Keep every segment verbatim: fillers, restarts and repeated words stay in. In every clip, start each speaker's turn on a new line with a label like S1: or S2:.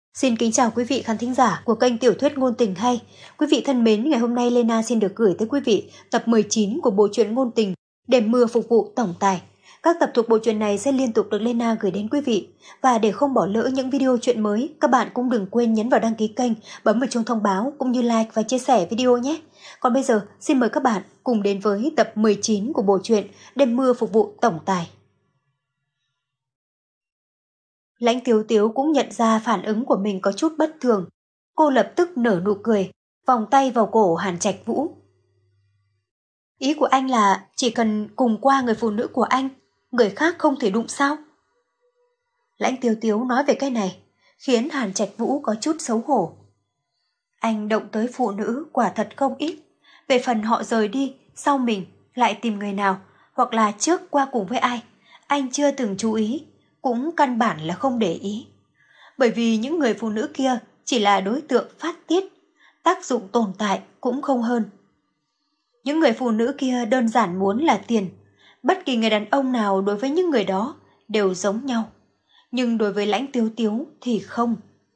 S1: Xin kính chào quý vị khán thính giả của kênh Tiểu thuyết ngôn tình hay. Quý vị thân mến, ngày hôm nay Lena xin được gửi tới quý vị tập mười chín của bộ truyện ngôn tình Đêm mưa phục vụ tổng tài. Các tập thuộc bộ truyện này sẽ liên tục được Lena gửi đến quý vị. Và để không bỏ lỡ những video truyện mới, các bạn cũng đừng quên nhấn vào đăng ký kênh, bấm vào chuông thông báo cũng như like và chia sẻ video nhé. Còn bây giờ, xin mời các bạn cùng đến với tập mười chín của bộ truyện Đêm mưa phục vụ tổng tài. Lãnh Tiếu Tiếu cũng nhận ra phản ứng của mình có chút bất thường. Cô lập tức nở nụ cười, vòng tay vào cổ Hàn Trạch Vũ. Ý của anh là chỉ cần cùng qua người phụ nữ của anh, người khác không thể đụng sao? Lãnh Tiếu Tiếu nói về cái này, khiến Hàn Trạch Vũ có chút xấu hổ. Anh động tới phụ nữ quả thật không ít. Về phần họ rời đi, sau mình lại tìm người nào, hoặc là trước qua cùng với ai, anh chưa từng chú ý, cũng căn bản là không để ý. Bởi vì những người phụ nữ kia chỉ là đối tượng phát tiết, tác dụng tồn tại cũng không hơn. Những người phụ nữ kia đơn giản muốn là tiền, bất kỳ người đàn ông nào đối với những người đó đều giống nhau. Nhưng đối với Lãnh Tiếu Tiếu thì không.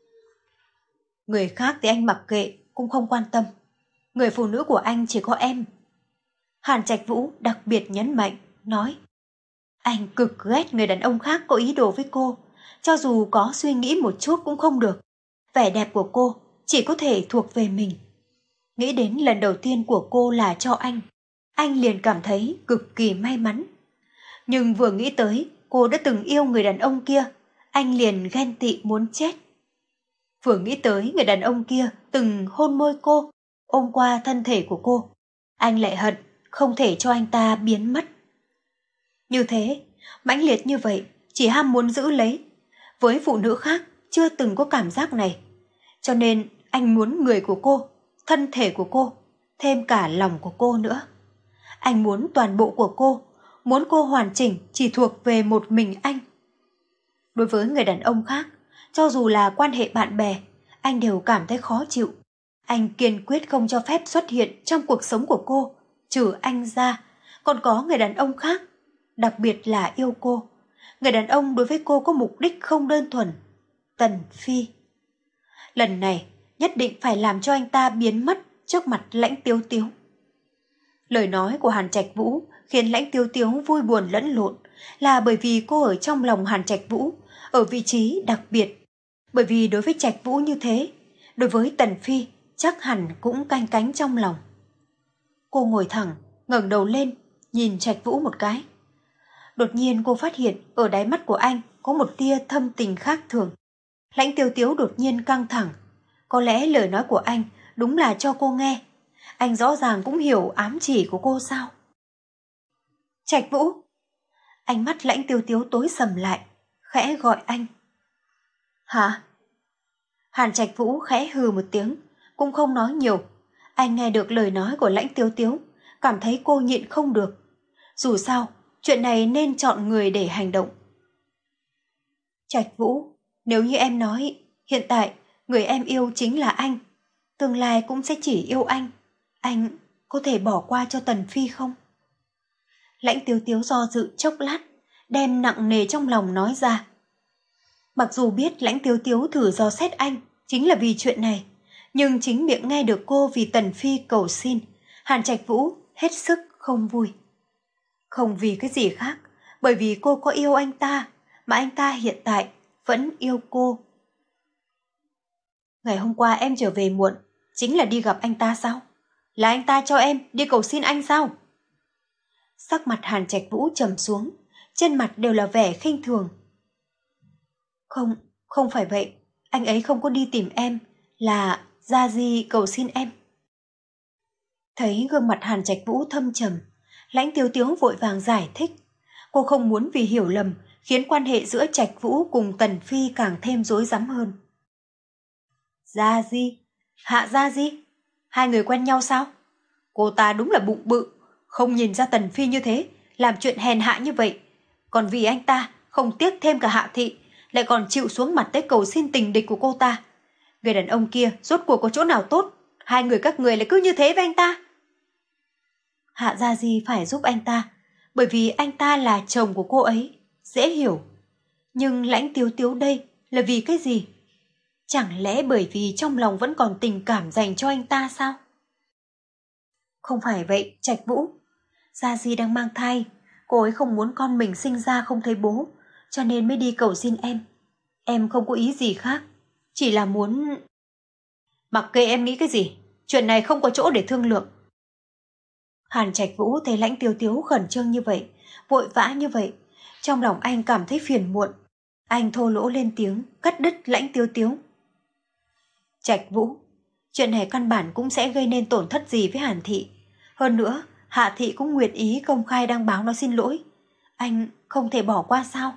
S1: Người khác thì anh mặc kệ, cũng không quan tâm. Người phụ nữ của anh chỉ có em. Hàn Trạch Vũ đặc biệt nhấn mạnh, nói: Anh cực ghét người đàn ông khác có ý đồ với cô, cho dù có suy nghĩ một chút cũng không được. Vẻ đẹp của cô chỉ có thể thuộc về mình. Nghĩ đến lần đầu tiên của cô là cho anh, anh liền cảm thấy cực kỳ may mắn. Nhưng vừa nghĩ tới cô đã từng yêu người đàn ông kia, anh liền ghen tị muốn chết. Vừa nghĩ tới người đàn ông kia từng hôn môi cô, ôm qua thân thể của cô, anh lại hận không thể cho anh ta biến mất. Như thế, mãnh liệt như vậy, chỉ ham muốn giữ lấy. Với phụ nữ khác chưa từng có cảm giác này. Cho nên anh muốn người của cô, thân thể của cô, thêm cả lòng của cô nữa. Anh muốn toàn bộ của cô, muốn cô hoàn chỉnh chỉ thuộc về một mình anh. Đối với người đàn ông khác, cho dù là quan hệ bạn bè, anh đều cảm thấy khó chịu. Anh kiên quyết không cho phép xuất hiện trong cuộc sống của cô, trừ anh ra, còn có người đàn ông khác, đặc biệt là yêu cô. Người đàn ông đối với cô có mục đích không đơn thuần. Tần Phi. Lần này nhất định phải làm cho anh ta biến mất trước mặt Lãnh Tiếu Tiếu. Lời nói của Hàn Trạch Vũ khiến Lãnh Tiếu Tiếu vui buồn lẫn lộn, là bởi vì cô ở trong lòng Hàn Trạch Vũ, ở vị trí đặc biệt. Bởi vì đối với Trạch Vũ như thế, đối với Tần Phi chắc hẳn cũng canh cánh trong lòng. Cô ngồi thẳng, ngẩng đầu lên, nhìn Trạch Vũ một cái. Đột nhiên cô phát hiện ở đáy mắt của anh có một tia thâm tình khác thường. Lãnh Tiếu Tiếu đột nhiên căng thẳng. Có lẽ lời nói của anh đúng là cho cô nghe. Anh rõ ràng cũng hiểu ám chỉ của cô sao? Trạch Vũ! Ánh mắt Lãnh Tiếu Tiếu tối sầm lại, khẽ gọi anh. Hả? Hàn Trạch Vũ khẽ hừ một tiếng, cũng không nói nhiều. Anh nghe được lời nói của Lãnh Tiếu Tiếu, cảm thấy cô nhịn không được. Dù sao, chuyện này nên chọn người để hành động. Trạch Vũ, nếu như em nói, hiện tại người em yêu chính là anh, tương lai cũng sẽ chỉ yêu anh, anh có thể bỏ qua cho Tần Phi không? Lãnh Tiếu Tiếu do dự chốc lát, đem nặng nề trong lòng nói ra. Mặc dù biết Lãnh Tiếu Tiếu thử dò xét anh chính là vì chuyện này, nhưng chính miệng nghe được cô vì Tần Phi cầu xin, Hàn Trạch Vũ hết sức không vui. Không vì cái gì khác, bởi vì cô có yêu anh ta, mà anh ta hiện tại vẫn yêu cô. Ngày hôm qua em trở về muộn, chính là đi gặp anh ta sao? Là anh ta cho em đi cầu xin anh sao? Sắc mặt Hàn Trạch Vũ trầm xuống, trên mặt đều là vẻ khinh thường. Không, không phải vậy, anh ấy không có đi tìm em, là Gia Di cầu xin em. Thấy gương mặt Hàn Trạch Vũ thâm trầm, Lãnh Tiếu Tiếu vội vàng giải thích. Cô không muốn vì hiểu lầm khiến quan hệ giữa Trạch Vũ cùng Tần Phi càng thêm rối rắm hơn. Gia Di? Hạ Gia Di? Hai người quen nhau sao? Cô ta đúng là bụng bự, không nhìn ra Tần Phi như thế, làm chuyện hèn hạ như vậy. Còn vì anh ta không tiếc thêm cả Hạ Thị, lại còn chịu xuống mặt tới cầu xin tình địch của cô ta. Người đàn ông kia rốt cuộc có chỗ nào tốt, hai người các người lại cứ như thế với anh ta. Hạ Gia Di phải giúp anh ta, bởi vì anh ta là chồng của cô ấy, dễ hiểu. Nhưng Lãnh Tiếu Tiếu đây là vì cái gì? Chẳng lẽ bởi vì trong lòng vẫn còn tình cảm dành cho anh ta sao? Không phải vậy, Trạch Vũ. Gia Di đang mang thai, cô ấy không muốn con mình sinh ra không thấy bố, cho nên mới đi cầu xin em. Em không có ý gì khác, chỉ là muốn... Mặc kệ em nghĩ cái gì, chuyện này không có chỗ để thương lượng. Hàn Trạch Vũ thấy Lãnh Tiếu Tiếu khẩn trương như vậy, vội vã như vậy, trong lòng anh cảm thấy phiền muộn. Anh thô lỗ lên tiếng, cắt đứt Lãnh Tiếu Tiếu. Trạch Vũ, chuyện này căn bản cũng sẽ gây nên tổn thất gì với Hàn Thị. Hơn nữa, Hạ Thị cũng nguyện ý công khai đăng báo nói xin lỗi. Anh không thể bỏ qua sao?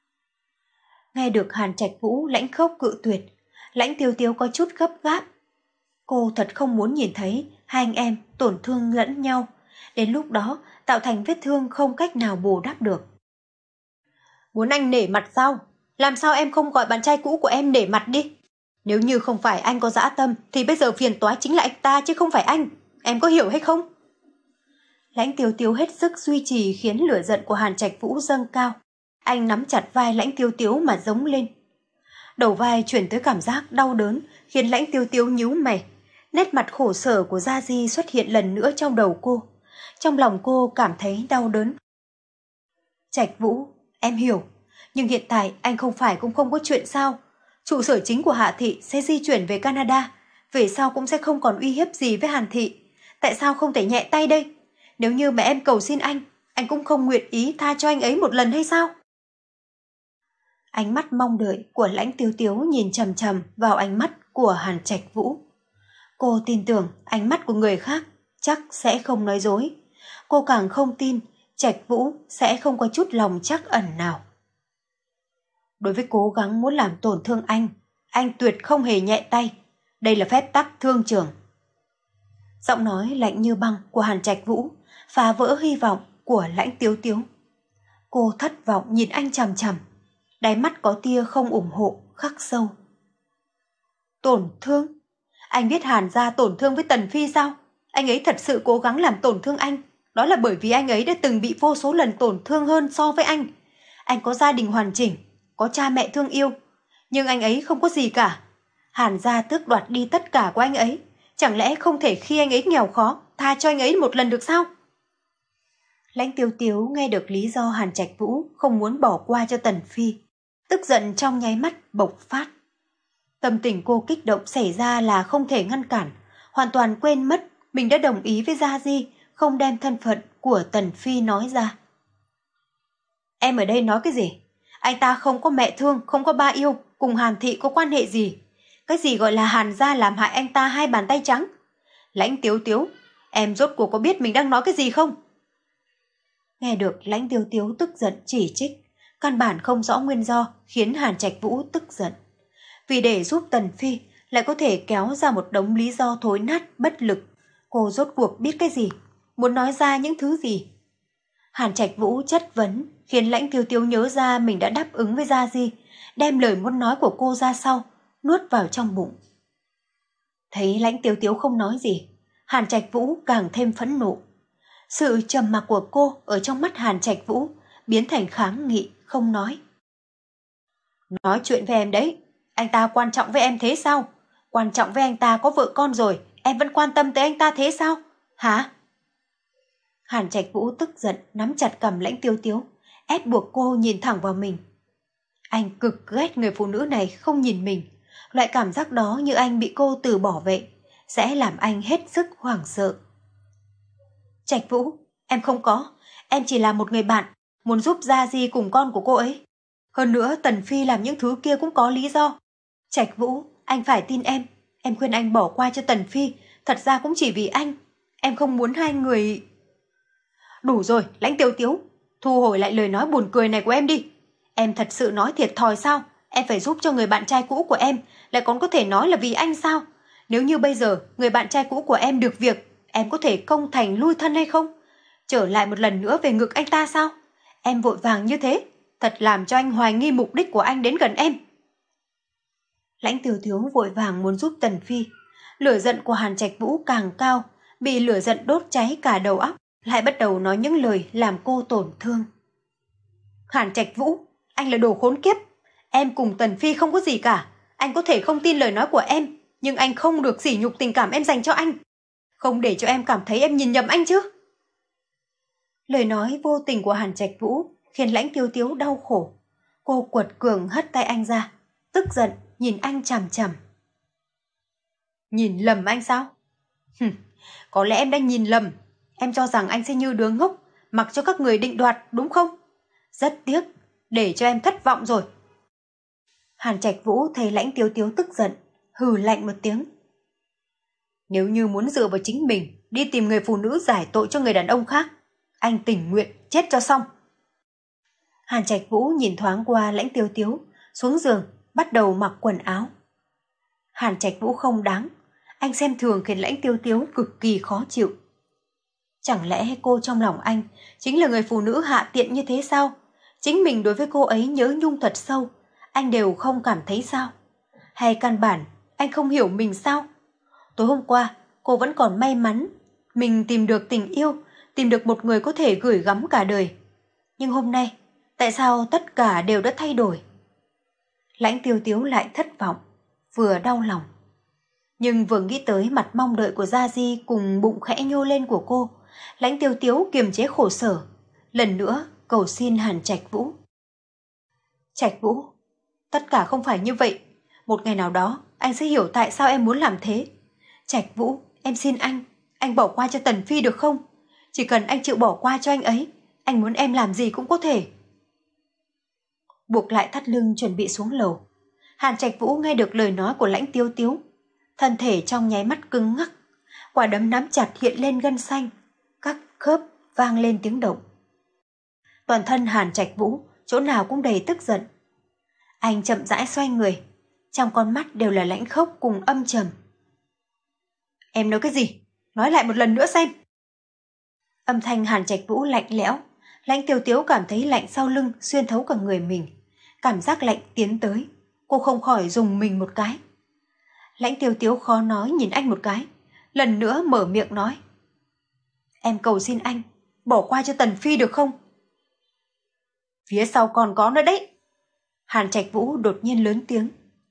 S1: Nghe được Hàn Trạch Vũ lãnh khốc cự tuyệt, Lãnh Tiếu Tiếu có chút gấp gáp. Cô thật không muốn nhìn thấy hai anh em tổn thương lẫn nhau, đến lúc đó tạo thành vết thương không cách nào bù đắp được. Muốn anh nể mặt sao? Làm sao em không gọi bạn trai cũ của em nể mặt đi? Nếu như không phải anh có dã tâm thì bây giờ phiền toái chính là anh ta chứ không phải anh. Em có hiểu hay không? Lãnh Tiếu Tiếu hết sức duy trì khiến lửa giận của Hàn Trạch Vũ dâng cao. Anh nắm chặt vai Lãnh Tiếu Tiếu mà giống lên. Đầu vai chuyển tới cảm giác đau đớn khiến Lãnh Tiếu Tiếu nhíu mày. Nét mặt khổ sở của Gia Di xuất hiện lần nữa trong đầu cô. Trong lòng cô cảm thấy đau đớn. Trạch Vũ, em hiểu. Nhưng hiện tại anh không phải cũng không có chuyện sao? Trụ sở chính của Hạ Thị sẽ di chuyển về Canada. Về sau cũng sẽ không còn uy hiếp gì với Hàn Thị. Tại sao không thể nhẹ tay đây? Nếu như mà em cầu xin anh, anh cũng không nguyện ý tha cho anh ấy một lần hay sao? Ánh mắt mong đợi của Lãnh Tiếu Tiếu nhìn chằm chằm vào ánh mắt của Hàn Trạch Vũ. Cô tin tưởng ánh mắt của người khác chắc sẽ không nói dối. Cô càng không tin Trạch Vũ sẽ không có chút lòng trắc ẩn nào. Đối với cố gắng muốn làm tổn thương anh, anh tuyệt không hề nhẹ tay. Đây là phép tắc thương trường. Giọng nói lạnh như băng của Hàn Trạch Vũ phá vỡ hy vọng của Lãnh Tiếu Tiếu. Cô thất vọng nhìn anh chằm chằm, đáy mắt có tia không ủng hộ khắc sâu. Tổn thương? Anh biết Hàn gia tổn thương với Tần Phi sao? Anh ấy thật sự cố gắng làm tổn thương anh. Đó là bởi vì anh ấy đã từng bị vô số lần tổn thương hơn so với anh. Anh có gia đình hoàn chỉnh, có cha mẹ thương yêu, nhưng anh ấy không có gì cả. Hàn gia tước đoạt đi tất cả của anh ấy. Chẳng lẽ không thể khi anh ấy nghèo khó tha cho anh ấy một lần được sao? Lãnh Tiếu Tiếu nghe được lý do Hàn Trạch Vũ không muốn bỏ qua cho Tần Phi, tức giận trong nháy mắt bộc phát. Tâm tình cô kích động xảy ra là không thể ngăn cản, hoàn toàn quên mất mình đã đồng ý với Gia Di không đem thân phận của Tần Phi nói ra. Em ở đây nói cái gì? Anh ta không có mẹ thương, không có ba yêu, cùng Hàn Thị có quan hệ gì? Cái gì gọi là Hàn gia làm hại anh ta hai bàn tay trắng? Lãnh Tiếu Tiếu, em rốt cuộc có biết mình đang nói cái gì không? Nghe được Lãnh Tiếu Tiếu tức giận chỉ trích, căn bản không rõ nguyên do khiến Hàn Trạch Vũ tức giận. Vì để giúp Tần Phi lại có thể kéo ra một đống lý do thối nát bất lực. Cô rốt cuộc biết cái gì? Muốn nói ra những thứ gì? Hàn Trạch Vũ chất vấn khiến Lãnh Tiếu Tiếu nhớ ra mình đã đáp ứng với Gia Di, đem lời muốn nói của cô ra sau, nuốt vào trong bụng. Thấy Lãnh Tiếu Tiếu không nói gì, Hàn Trạch Vũ càng thêm phẫn nộ. Sự trầm mặc của cô ở trong mắt Hàn Trạch Vũ biến thành kháng nghị, không nói. Nói chuyện với em đấy, anh ta quan trọng với em thế sao? Quan trọng với anh ta có vợ con rồi, em vẫn quan tâm tới anh ta thế sao? Hả? Hàn Trạch Vũ tức giận nắm chặt cầm Lãnh Tiếu Tiếu, ép buộc cô nhìn thẳng vào mình. Anh cực ghét người phụ nữ này không nhìn mình, loại cảm giác đó như anh bị cô từ bỏ vậy, sẽ làm anh hết sức hoảng sợ. Trạch Vũ, em không có, em chỉ là một người bạn, muốn giúp Gia Di cùng con của cô ấy. Hơn nữa Tần Phi làm những thứ kia cũng có lý do. Trạch Vũ, anh phải tin em, em khuyên anh bỏ qua cho Tần Phi, thật ra cũng chỉ vì anh. Em không muốn hai người... Đủ rồi, Lãnh Tiếu Tiếu, thu hồi lại lời nói buồn cười này của em đi. Em thật sự nói thiệt thòi sao? Em phải giúp cho người bạn trai cũ của em, lại còn có thể nói là vì anh sao? Nếu như bây giờ người bạn trai cũ của em được việc, em có thể công thành lui thân hay không? Trở lại một lần nữa về ngực anh ta sao? Em vội vàng như thế, thật làm cho anh hoài nghi mục đích của anh đến gần em. Lãnh Tiếu Tiếu vội vàng muốn giúp Tần Phi. Lửa giận của Hàn Trạch Vũ càng cao, bị lửa giận đốt cháy cả đầu óc, lại bắt đầu nói những lời làm cô tổn thương. Hàn Trạch Vũ, anh là đồ khốn kiếp. Em cùng Tần Phi không có gì cả. Anh có thể không tin lời nói của em, nhưng anh không được sỉ nhục tình cảm em dành cho anh. Không để cho em cảm thấy em nhìn nhầm anh chứ. Lời nói vô tình của Hàn Trạch Vũ khiến Lãnh Tiêu Tiếu đau khổ. Cô quật cường hất tay anh ra, tức giận nhìn anh chằm chằm. Nhìn lầm anh sao? Hừm, có lẽ em đang nhìn lầm. Em cho rằng anh sẽ như đứa ngốc, mặc cho các người định đoạt, đúng không? Rất tiếc, để cho em thất vọng rồi. Hàn Trạch Vũ thấy Lãnh Tiếu Tiếu tức giận, hừ lạnh một tiếng. Nếu như muốn dựa vào chính mình, đi tìm người phụ nữ giải tội cho người đàn ông khác, anh tình nguyện chết cho xong. Hàn Trạch Vũ nhìn thoáng qua Lãnh Tiếu Tiếu, xuống giường, bắt đầu mặc quần áo. Hàn Trạch Vũ không đáng, anh xem thường khiến Lãnh Tiêu Tiếu cực kỳ khó chịu. Chẳng lẽ cô trong lòng anh chính là người phụ nữ hạ tiện như thế sao? Chính mình đối với cô ấy nhớ nhung thật sâu, anh đều không cảm thấy sao? Hay căn bản anh không hiểu mình sao? Tối hôm qua cô vẫn còn may mắn mình tìm được tình yêu, tìm được một người có thể gửi gắm cả đời. Nhưng hôm nay, tại sao tất cả đều đã thay đổi? Lãnh Tiêu Tiếu lại thất vọng, vừa đau lòng. Nhưng vừa nghĩ tới mặt mong đợi của Gia Di cùng bụng khẽ nhô lên của cô, Lãnh Tiêu Tiếu kiềm chế khổ sở, lần nữa cầu xin Hàn Trạch Vũ. Trạch Vũ, tất cả không phải như vậy. Một ngày nào đó, anh sẽ hiểu tại sao em muốn làm thế. Trạch Vũ, em xin anh, anh bỏ qua cho Tần Phi được không? Chỉ cần anh chịu bỏ qua cho anh ấy, anh muốn em làm gì cũng có thể. Buộc lại thắt lưng chuẩn bị xuống lầu. Hàn Trạch Vũ nghe được lời nói của Lãnh Tiêu Tiếu, thân thể trong nháy mắt cứng ngắc, quả đấm nắm chặt hiện lên gân xanh, các khớp vang lên tiếng động. Toàn thân Hàn Trạch Vũ chỗ nào cũng đầy tức giận. Anh chậm rãi xoay người, trong con mắt đều là lãnh khốc cùng âm trầm. Em nói cái gì? Nói lại một lần nữa xem. Âm thanh Hàn Trạch Vũ lạnh lẽo, Lãnh Tiêu Tiếu cảm thấy lạnh sau lưng xuyên thấu cả người mình, cảm giác lạnh tiến tới, cô không khỏi rùng mình một cái. Lãnh Tiêu Tiếu khó nói nhìn anh một cái, lần nữa mở miệng nói. Em cầu xin anh, bỏ qua cho Tần Phi được không? Phía sau còn có nữa đấy. Hàn Trạch Vũ đột nhiên lớn tiếng.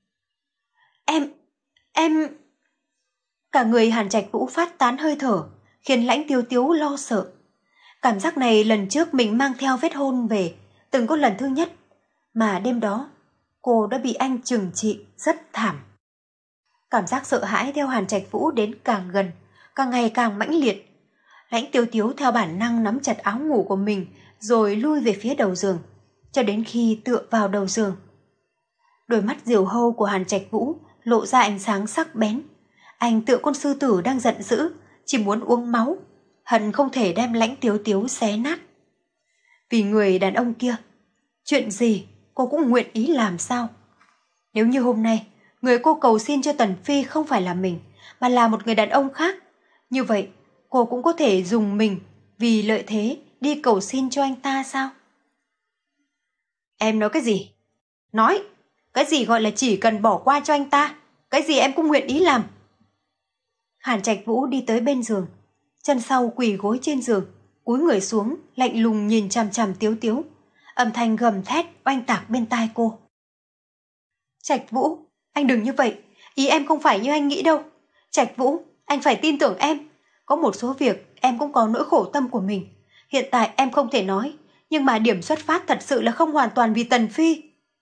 S1: Em, em... Cả người Hàn Trạch Vũ phát tán hơi thở, khiến Lãnh Tiêu Tiếu lo sợ. Cảm giác này lần trước mình mang theo vết hôn về, từng có lần thứ nhất, mà đêm đó cô đã bị anh trừng trị rất thảm. Cảm giác sợ hãi theo Hàn Trạch Vũ đến càng gần, càng ngày càng mãnh liệt. Lãnh Tiêu Tiếu theo bản năng nắm chặt áo ngủ của mình rồi lui về phía đầu giường, cho đến khi tựa vào đầu giường. Đôi mắt diều hâu của Hàn Trạch Vũ lộ ra ánh sáng sắc bén. Anh tựa con sư tử đang giận dữ, chỉ muốn uống máu, hận không thể đem Lãnh Tiếu Tiếu xé nát. Vì người đàn ông kia, chuyện gì cô cũng nguyện ý làm sao? Nếu như hôm nay người cô cầu xin cho Tần Phi không phải là mình, mà là một người đàn ông khác, như vậy cô cũng có thể dùng mình vì lợi thế đi cầu xin cho anh ta sao? Em nói cái gì? Nói, cái gì gọi là chỉ cần bỏ qua cho anh ta, cái gì em cũng nguyện ý làm. Hàn Trạch Vũ đi tới bên giường, chân sau quỳ gối trên giường, cúi người xuống, lạnh lùng nhìn chằm chằm Tiếu Tiếu, âm thanh gầm thét oanh tạc bên tai cô. Trạch Vũ, anh đừng như vậy, ý em không phải như anh nghĩ đâu. Trạch Vũ, anh phải tin tưởng em. Có một số việc em cũng có nỗi khổ tâm của mình. Hiện tại em không thể nói, nhưng mà điểm xuất phát thật sự là không hoàn toàn vì Tần Phi.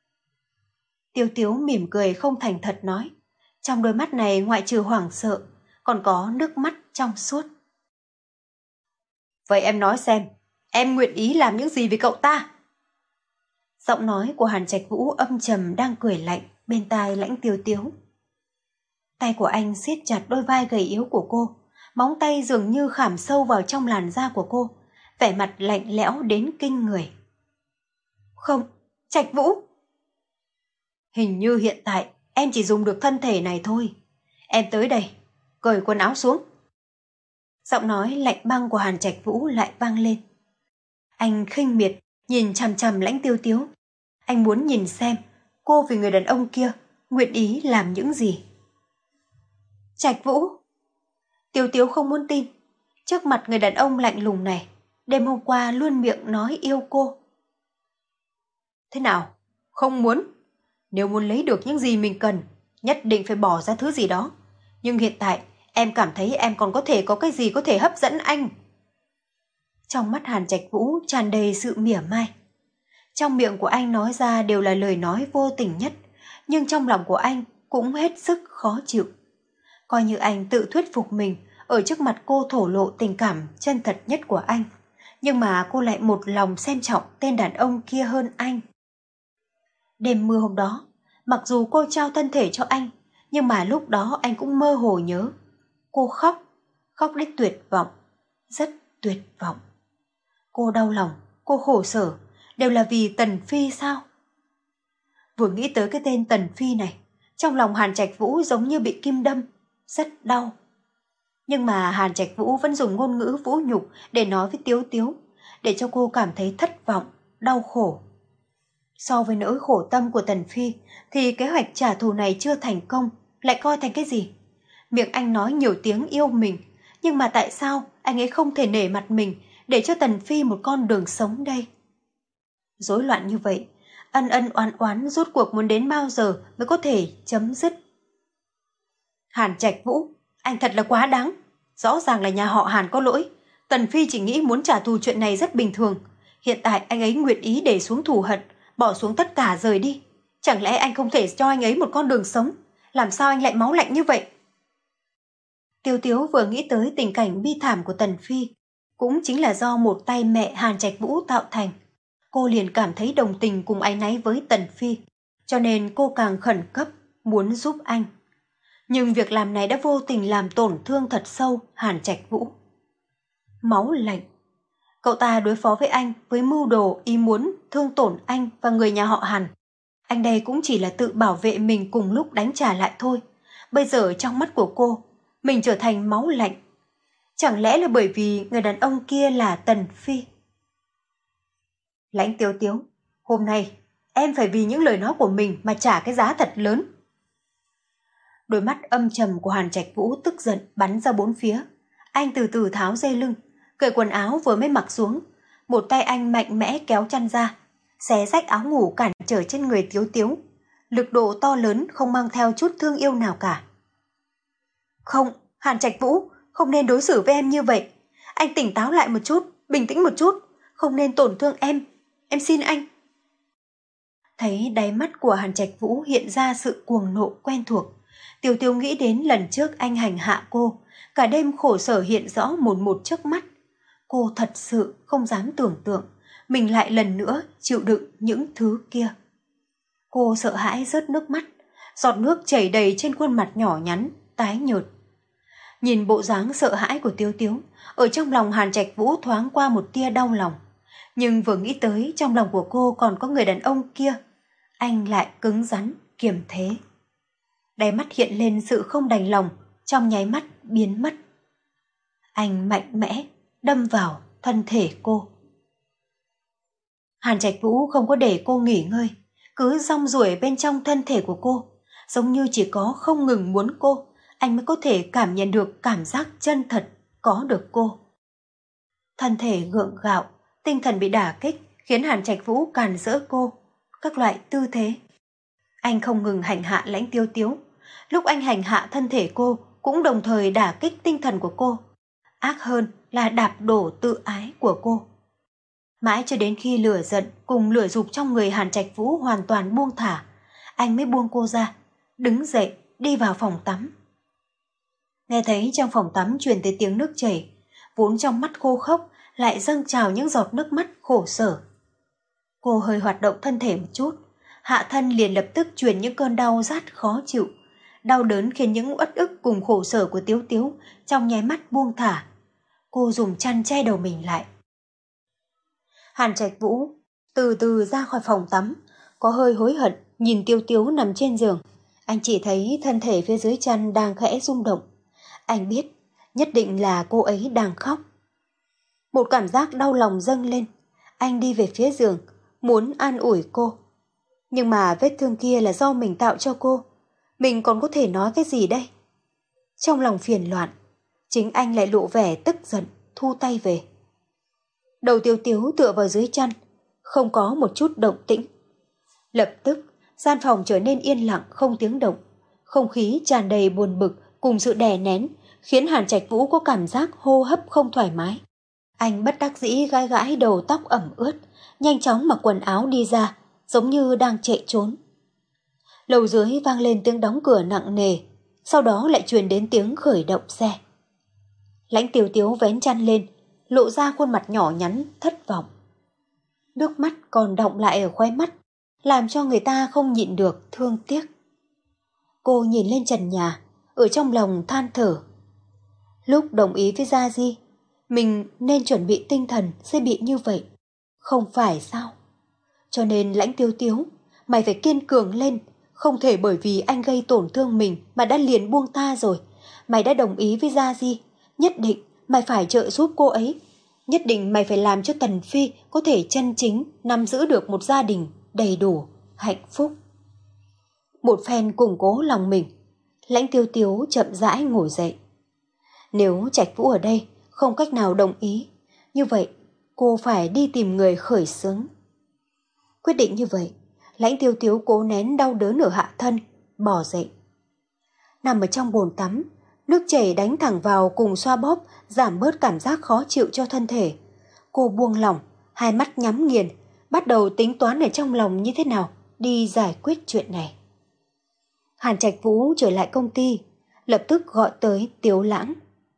S1: Tiếu Tiếu mỉm cười không thành thật nói, trong đôi mắt này ngoại trừ hoảng sợ, còn có nước mắt trong suốt. Vậy em nói xem, em nguyện ý làm những gì vì cậu ta? Giọng nói của Hàn Trạch Vũ âm trầm đang cười lạnh bên tai Lãnh Tiêu Tiếu. Tay của anh siết chặt đôi vai gầy yếu của cô, móng tay dường như khảm sâu vào trong làn da của cô, vẻ mặt lạnh lẽo đến kinh người. Không, Trạch Vũ. Hình như hiện tại em chỉ dùng được thân thể này thôi. Em tới đây, cởi quần áo xuống. Giọng nói lạnh băng của Hàn Trạch Vũ lại vang lên. Anh khinh miệt nhìn chằm chằm Lãnh Tiêu Tiếu. Anh muốn nhìn xem cô vì người đàn ông kia nguyện ý làm những gì. Trạch Vũ. Tiêu Tiếu không muốn tin. Trước mặt người đàn ông lạnh lùng này, đêm hôm qua luôn miệng nói yêu cô. Thế nào? Không muốn? Nếu muốn lấy được những gì mình cần, nhất định phải bỏ ra thứ gì đó. Nhưng hiện tại, em cảm thấy em còn có thể có cái gì có thể hấp dẫn anh. Trong mắt Hàn Trạch Vũ tràn đầy sự mỉa mai. Trong miệng của anh nói ra đều là lời nói vô tình nhất, nhưng trong lòng của anh cũng hết sức khó chịu. Coi như anh tự thuyết phục mình ở trước mặt cô thổ lộ tình cảm chân thật nhất của anh, nhưng mà cô lại một lòng xem trọng tên đàn ông kia hơn anh. Đêm mưa hôm đó, mặc dù cô trao thân thể cho anh, nhưng mà lúc đó anh cũng mơ hồ nhớ. Cô khóc, khóc đến tuyệt vọng, rất tuyệt vọng. Cô đau lòng, cô khổ sở, đều là vì Tần Phi sao? Vừa nghĩ tới cái tên Tần Phi này, trong lòng Hàn Trạch Vũ giống như bị kim đâm, rất đau. Nhưng mà Hàn Trạch Vũ vẫn dùng ngôn ngữ vũ nhục để nói với Tiếu Tiếu, để cho cô cảm thấy thất vọng, đau khổ. So với nỗi khổ tâm của Tần Phi, thì kế hoạch trả thù này chưa thành công, lại coi thành cái gì? Miệng anh nói nhiều tiếng yêu mình, nhưng mà tại sao anh ấy không thể nể mặt mình để cho Tần Phi một con đường sống đây? Rối loạn như vậy, ân ân oán oán rốt cuộc muốn đến bao giờ mới có thể chấm dứt? Hàn Trạch Vũ, anh thật là quá đáng. Rõ ràng là nhà họ Hàn có lỗi. Tần Phi chỉ nghĩ muốn trả thù chuyện này rất bình thường. Hiện tại anh ấy nguyện ý để xuống thù hận, bỏ xuống tất cả rời đi. Chẳng lẽ anh không thể cho anh ấy một con đường sống? Làm sao anh lại máu lạnh như vậy? Tiêu Tiếu vừa nghĩ tới tình cảnh bi thảm của Tần Phi, cũng chính là do một tay mẹ Hàn Trạch Vũ tạo thành. Cô liền cảm thấy đồng tình cùng áy náy với Tần Phi, cho nên cô càng khẩn cấp, muốn giúp anh. Nhưng việc làm này đã vô tình làm tổn thương thật sâu Hàn Trạch Vũ. Máu lạnh. Cậu ta đối phó với anh với mưu đồ ý muốn thương tổn anh và người nhà họ Hàn. Anh đây cũng chỉ là tự bảo vệ mình cùng lúc đánh trả lại thôi. Bây giờ trong mắt của cô, mình trở thành máu lạnh. Chẳng lẽ là bởi vì người đàn ông kia là Tần Phi? Lãnh Tiếu Tiếu, hôm nay em phải vì những lời nói của mình mà trả cái giá thật lớn. Đôi mắt âm trầm của Hàn Trạch Vũ tức giận bắn ra bốn phía. Anh từ từ tháo dây lưng, cởi quần áo vừa mới mặc xuống. Một tay anh mạnh mẽ kéo chăn ra, xé rách áo ngủ cản trở trên người Tiếu Tiếu. Lực độ to lớn không mang theo chút thương yêu nào cả. Không, Hàn Trạch Vũ, không nên đối xử với em như vậy. Anh tỉnh táo lại một chút, bình tĩnh một chút. Không nên tổn thương em. Em xin anh. Thấy đáy mắt của Hàn Trạch Vũ hiện ra sự cuồng nộ quen thuộc. Tiêu Tiêu nghĩ đến lần trước anh hành hạ cô, cả đêm khổ sở hiện rõ một một trước mắt. Cô thật sự không dám tưởng tượng mình lại lần nữa chịu đựng những thứ kia. Cô sợ hãi rớt nước mắt, giọt nước chảy đầy trên khuôn mặt nhỏ nhắn, tái nhợt. Nhìn bộ dáng sợ hãi của Tiêu Tiêu, ở trong lòng Hàn Trạch Vũ thoáng qua một tia đau lòng. Nhưng vừa nghĩ tới trong lòng của cô còn có người đàn ông kia, anh lại cứng rắn, kiềm thế. Đáy mắt hiện lên sự không đành lòng, trong nháy mắt biến mất. Anh mạnh mẽ đâm vào thân thể cô. Hàn Trạch Vũ không có để cô nghỉ ngơi, cứ rong ruổi bên trong thân thể của cô, giống như chỉ có không ngừng muốn cô, anh mới có thể cảm nhận được cảm giác chân thật có được cô. Thân thể gượng gạo, tinh thần bị đả kích, khiến Hàn Trạch Vũ càn rỡ cô, các loại tư thế. Anh không ngừng hành hạ Lãnh Tiêu Tiếu, lúc anh hành hạ thân thể cô cũng đồng thời đả kích tinh thần của cô. Ác hơn là đạp đổ tự ái của cô. Mãi cho đến khi lửa giận cùng lửa dục trong người Hàn Trạch Vũ hoàn toàn buông thả, anh mới buông cô ra, đứng dậy đi vào phòng tắm. Nghe thấy trong phòng tắm truyền tới tiếng nước chảy, vốn trong mắt khô khốc lại dâng trào những giọt nước mắt khổ sở. Cô hơi hoạt động thân thể một chút, hạ thân liền lập tức truyền những cơn đau rát khó chịu. Đau đớn khiến những uất ức cùng khổ sở của Tiếu Tiếu trong nháy mắt buông thả. Cô dùng chăn che đầu mình lại. Hàn Trạch Vũ từ từ ra khỏi phòng tắm, có hơi hối hận nhìn Tiêu Tiếu nằm trên giường. Anh chỉ thấy thân thể phía dưới chăn đang khẽ rung động. Anh biết nhất định là cô ấy đang khóc. Một cảm giác đau lòng dâng lên. Anh đi về phía giường, muốn an ủi cô. Nhưng mà vết thương kia là do mình tạo cho cô. Mình còn có thể nói cái gì đây? Trong lòng phiền loạn, chính anh lại lộ vẻ tức giận, thu tay về. Đầu Tiêu Tiếu tựa vào dưới chăn, không có một chút động tĩnh. Lập tức, gian phòng trở nên yên lặng không tiếng động, Không khí tràn đầy buồn bực cùng sự đè nén, khiến Hàn Trạch Vũ có cảm giác hô hấp không thoải mái. Anh bất đắc dĩ gãi gãi đầu tóc ẩm ướt, nhanh chóng mặc quần áo đi ra, giống như đang chạy trốn. Lầu dưới vang lên tiếng đóng cửa nặng nề, sau đó lại truyền đến tiếng khởi động xe. Lãnh Tiêu Tiếu vén chăn lên, lộ ra khuôn mặt nhỏ nhắn thất vọng. Nước mắt còn đọng lại ở khóe mắt, làm cho người ta không nhịn được thương tiếc. Cô nhìn lên trần nhà, ở trong lòng than thở. Lúc đồng ý với Gia Di, mình nên chuẩn bị tinh thần sẽ bị như vậy, không phải sao? Cho nên Lãnh Tiêu Tiếu, mày phải kiên cường lên, không thể bởi vì anh gây tổn thương mình mà đã liền buông tha rồi. Mày đã đồng ý với Gia Di, nhất định mày phải trợ giúp cô ấy. Nhất định mày phải làm cho Tần Phi có thể chân chính nắm giữ được một gia đình đầy đủ, hạnh phúc. Một phen củng cố lòng mình, Lãnh Tiêu Tiếu chậm rãi ngồi dậy. Nếu Trạch Vũ ở đây không cách nào đồng ý, như vậy cô phải đi tìm người khởi xướng. Quyết định như vậy, Lãnh Tiêu Tiếu cố nén đau đớn ở hạ thân, bò dậy. Nằm ở trong bồn tắm, nước chảy đánh thẳng vào cùng xoa bóp, giảm bớt cảm giác khó chịu cho thân thể. Cô buông lỏng, hai mắt nhắm nghiền, bắt đầu tính toán ở trong lòng như thế nào đi giải quyết chuyện này. Hàn Trạch Vũ trở lại công ty, lập tức gọi tới Tiếu Lãng.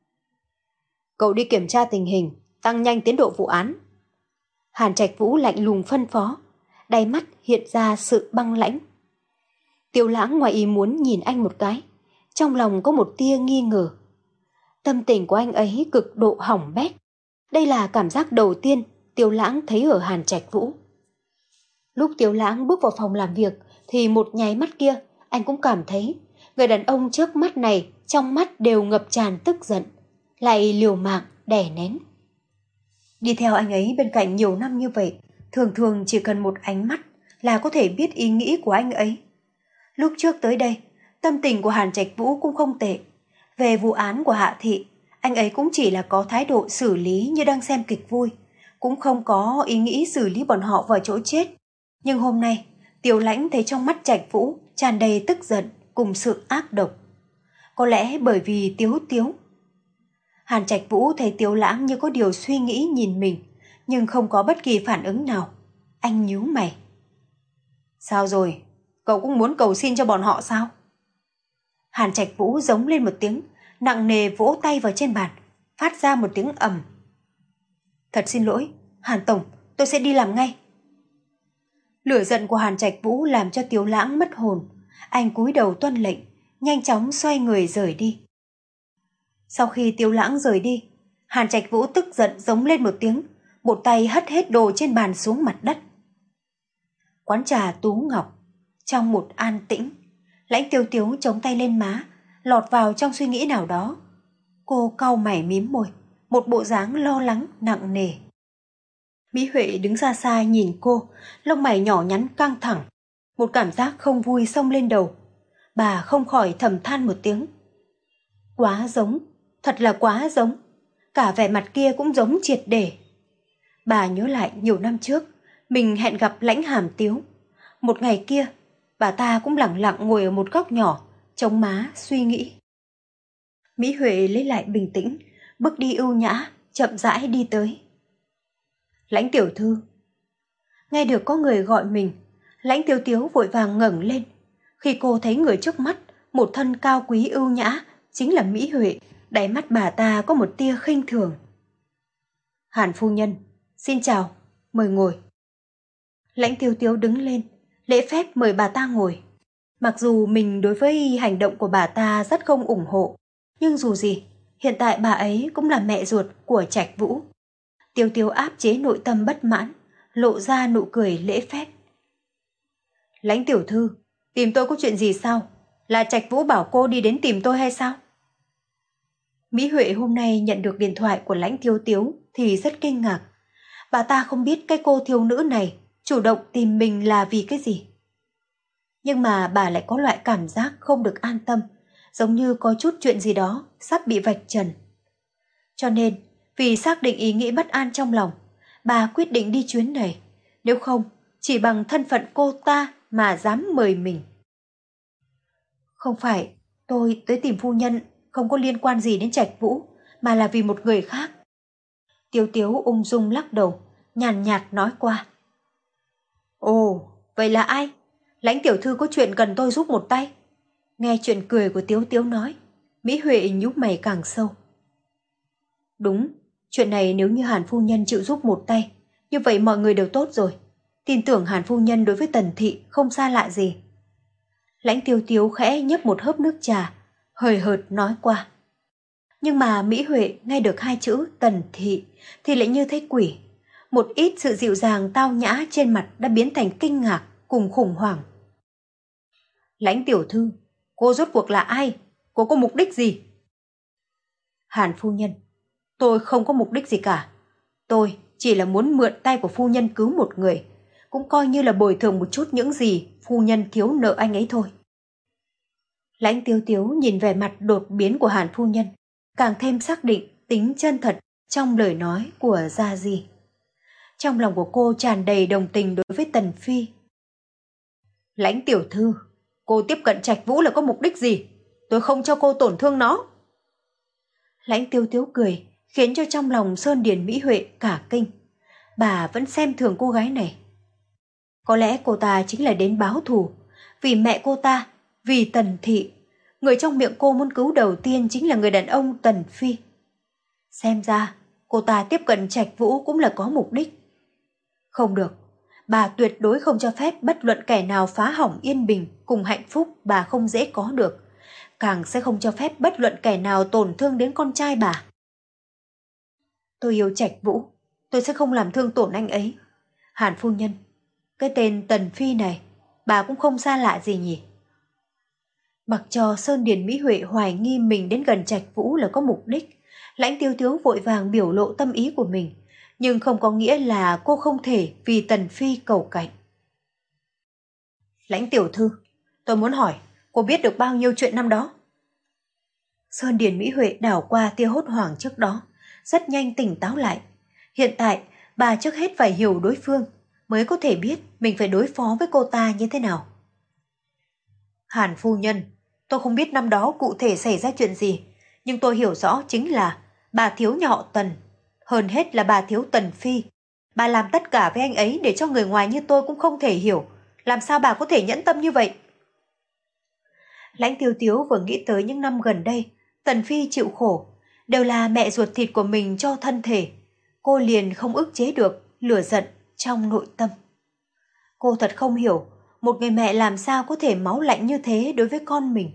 S1: Cậu đi kiểm tra tình hình, tăng nhanh tiến độ vụ án. Hàn Trạch Vũ lạnh lùng phân phó, đáy mắt hiện ra sự băng lãnh. Tiếu Lãng ngoài ý muốn nhìn anh một cái, trong lòng có một tia nghi ngờ. Tâm tình của anh ấy cực độ hỏng bét. Đây là cảm giác đầu tiên Tiếu Lãng thấy ở Hàn Trạch Vũ. Lúc Tiếu Lãng bước vào phòng làm việc thì một nháy mắt kia anh cũng cảm thấy người đàn ông trước mắt này trong mắt đều ngập tràn tức giận, lại liều mạng đè nén. Đi theo anh ấy bên cạnh nhiều năm như vậy, thường thường chỉ cần một ánh mắt là có thể biết ý nghĩ của anh ấy. Lúc trước tới đây, tâm tình của Hàn Trạch Vũ cũng không tệ. Về vụ án của Hạ Thị, anh ấy cũng chỉ là có thái độ xử lý như đang xem kịch vui, cũng không có ý nghĩ xử lý bọn họ vào chỗ chết. Nhưng hôm nay, Tiếu Lãnh thấy trong mắt Trạch Vũ tràn đầy tức giận cùng sự ác độc. Có lẽ bởi vì Tiếu Tiếu. Hàn Trạch Vũ thấy Tiếu Lãng như có điều suy nghĩ nhìn mình, nhưng không có bất kỳ phản ứng nào. Anh nhíu mày. Sao rồi? Cậu cũng muốn cầu xin cho bọn họ sao? Hàn Trạch Vũ giống lên một tiếng, nặng nề vỗ tay vào trên bàn, phát ra một tiếng ầm. Thật xin lỗi, Hàn Tổng, tôi sẽ đi làm ngay. Lửa giận của Hàn Trạch Vũ làm cho Tiếu Lãng mất hồn. Anh cúi đầu tuân lệnh, nhanh chóng xoay người rời đi. Sau khi Tiếu Lãng rời đi, Hàn Trạch Vũ tức giận giống lên một tiếng, một tay hất hết đồ trên bàn xuống mặt đất. Quán trà Tú Ngọc, trong một an tĩnh, Lãnh Tiêu Tiếu chống tay lên má, lọt vào trong suy nghĩ nào đó. Cô cau mày mím môi, một bộ dáng lo lắng nặng nề. Mỹ Huệ đứng xa xa nhìn cô, lông mày nhỏ nhắn căng thẳng, một cảm giác không vui xông lên đầu. Bà không khỏi thầm than một tiếng. Quá giống, thật là quá giống, cả vẻ mặt kia cũng giống triệt để. Bà nhớ lại nhiều năm trước, mình hẹn gặp Lãnh Hàm Tiếu. Một ngày kia, bà ta cũng lẳng lặng ngồi ở một góc nhỏ, chống má suy nghĩ. Mỹ Huệ lấy lại bình tĩnh, bước đi ưu nhã, chậm rãi đi tới. Lãnh tiểu thư. Nghe được có người gọi mình, Lãnh Tiêu Tiếu vội vàng ngẩng lên. Khi cô thấy người trước mắt, một thân cao quý ưu nhã, chính là Mỹ Huệ, đáy mắt bà ta có một tia khinh thường. Hàn phu nhân, xin chào, mời ngồi. Lãnh Tiêu Tiếu đứng lên, lễ phép mời bà ta ngồi. Mặc dù mình đối với hành động của bà ta rất không ủng hộ, nhưng dù gì, hiện tại bà ấy cũng là mẹ ruột của Trạch Vũ. Tiêu Tiêu áp chế nội tâm bất mãn, lộ ra nụ cười lễ phép. Lãnh tiểu thư, tìm tôi có chuyện gì sao? Là Trạch Vũ bảo cô đi đến tìm tôi hay sao? Mỹ Huệ hôm nay nhận được điện thoại của Lãnh Tiêu Tiếu thì rất kinh ngạc. Bà ta không biết cái cô thiếu nữ này chủ động tìm mình là vì cái gì. Nhưng mà bà lại có loại cảm giác không được an tâm, giống như có chút chuyện gì đó sắp bị vạch trần. Cho nên, vì xác định ý nghĩ bất an trong lòng, bà quyết định đi chuyến này, nếu không, chỉ bằng thân phận cô ta mà dám mời mình. Không phải, tôi tới tìm phu nhân không có liên quan gì đến Trạch Vũ, mà là vì một người khác. Tiếu Tiếu ung dung lắc đầu, nhàn nhạt nói qua. Ồ, vậy là ai? Lãnh tiểu thư có chuyện cần tôi giúp một tay. Nghe chuyện cười của Tiếu Tiếu nói, Mỹ Huệ nhíu mày càng sâu. Đúng, chuyện này nếu như Hàn phu nhân chịu giúp một tay, như vậy mọi người đều tốt rồi. Tin tưởng Hàn phu nhân đối với Tần thị không xa lạ gì. Lãnh Tiếu Tiếu khẽ nhấp một hớp nước trà, hời hợt nói qua. Nhưng mà Mỹ Huệ nghe được hai chữ Tần thị thì lại như thấy quỷ. Một ít sự dịu dàng tao nhã trên mặt đã biến thành kinh ngạc cùng khủng hoảng. Lãnh tiểu thư, cô rốt cuộc là ai? Cô có mục đích gì? Hàn phu nhân, tôi không có mục đích gì cả. Tôi chỉ là muốn mượn tay của phu nhân cứu một người, cũng coi như là bồi thường một chút những gì phu nhân thiếu nợ anh ấy thôi. Lãnh Tiếu Tiếu nhìn vẻ mặt đột biến của Hàn phu nhân, càng thêm xác định tính chân thật trong lời nói của Gia Di. Trong lòng của cô tràn đầy đồng tình đối với Tần Phi. Lãnh tiểu thư, cô tiếp cận Trạch Vũ là có mục đích gì? Tôi không cho cô tổn thương nó. Lãnh Tiếu Tiếu cười, khiến cho trong lòng Sơn Điền Mỹ Huệ cả kinh. Bà vẫn xem thường cô gái này. Có lẽ cô ta chính là đến báo thù, vì mẹ cô ta, vì Tần thị. Người trong miệng cô muốn cứu đầu tiên chính là người đàn ông Tần Phi. Xem ra, cô ta tiếp cận Trạch Vũ cũng là có mục đích. Không được, bà tuyệt đối không cho phép bất luận kẻ nào phá hỏng yên bình cùng hạnh phúc bà không dễ có được. Càng sẽ không cho phép bất luận kẻ nào tổn thương đến con trai bà. Tôi yêu Trạch Vũ, tôi sẽ không làm thương tổn anh ấy. Hàn phu nhân, cái tên Tần Phi này, bà cũng không xa lạ gì nhỉ? Mặc cho Sơn Điền Mỹ Huệ hoài nghi mình đến gần Trạch Vũ là có mục đích, Lãnh Tiếu Tiếu vội vàng biểu lộ tâm ý của mình, nhưng không có nghĩa là cô không thể vì Tần Phi cầu cạnh. Lãnh tiểu thư, tôi muốn hỏi, cô biết được bao nhiêu chuyện năm đó? Sơn Điền Mỹ Huệ đảo qua tia hốt hoảng trước đó, rất nhanh tỉnh táo lại. Hiện tại, bà trước hết phải hiểu đối phương, mới có thể biết mình phải đối phó với cô ta như thế nào. Hàn phu nhân, tôi không biết năm đó cụ thể xảy ra chuyện gì, nhưng tôi hiểu rõ chính là bà thiếu nhà họ Tần, hơn hết là bà thiếu Tần Phi. Bà làm tất cả với anh ấy để cho người ngoài như tôi cũng không thể hiểu, làm sao bà có thể nhẫn tâm như vậy? Lãnh Tiếu Tiếu vừa nghĩ tới những năm gần đây, Tần Phi chịu khổ, đều là mẹ ruột thịt của mình cho thân thể. Cô liền không ức chế được lửa giận trong nội tâm. Cô thật không hiểu, một người mẹ làm sao có thể máu lạnh như thế đối với con mình.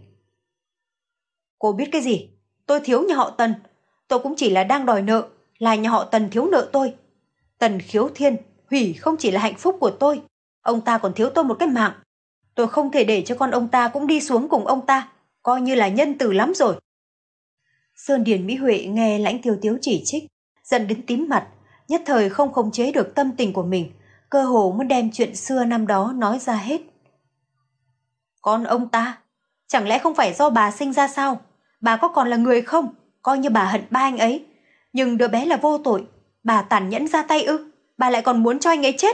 S1: Cô biết cái gì? Tôi thiếu nhà họ Tần. Tôi cũng chỉ là đang đòi nợ, là nhà họ Tần thiếu nợ tôi. Tần Khiếu Thiên hủy không chỉ là hạnh phúc của tôi, ông ta còn thiếu tôi một cái mạng. Tôi không thể để cho con ông ta cũng đi xuống cùng ông ta, coi như là nhân từ lắm rồi. Sơn Điền Mỹ Huệ nghe Lãnh Tiếu Tiếu chỉ trích, giận đến tím mặt, nhất thời không khống chế được tâm tình của mình, cơ hồ muốn đem chuyện xưa năm đó nói ra hết. Con ông ta, chẳng lẽ không phải do bà sinh ra sao? Bà có còn là người không? Coi như bà hận ba anh ấy. Nhưng đứa bé là vô tội, bà tàn nhẫn ra tay ư? Bà lại còn muốn cho anh ấy chết?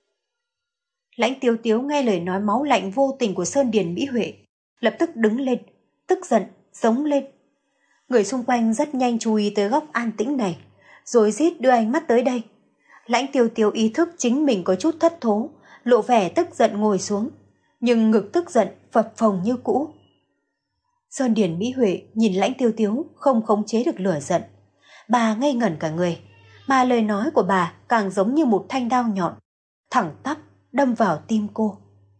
S1: Lãnh Tiếu Tiếu nghe lời nói máu lạnh vô tình của Sơn Điền Mỹ Huệ, lập tức đứng lên, tức giận, giống lên. Người xung quanh rất nhanh chú ý tới góc an tĩnh này, rồi rít đưa ánh mắt tới đây. Lãnh Tiếu Tiếu ý thức chính mình có chút thất thố, lộ vẻ tức giận ngồi xuống, nhưng ngực tức giận phập phồng như cũ. Sơn Điền Mỹ Huệ nhìn Lãnh Tiếu Tiếu không khống chế được lửa giận. Bà ngây ngẩn cả người, mà lời nói của bà càng giống như một thanh đao nhọn, thẳng tắp đâm vào tim cô.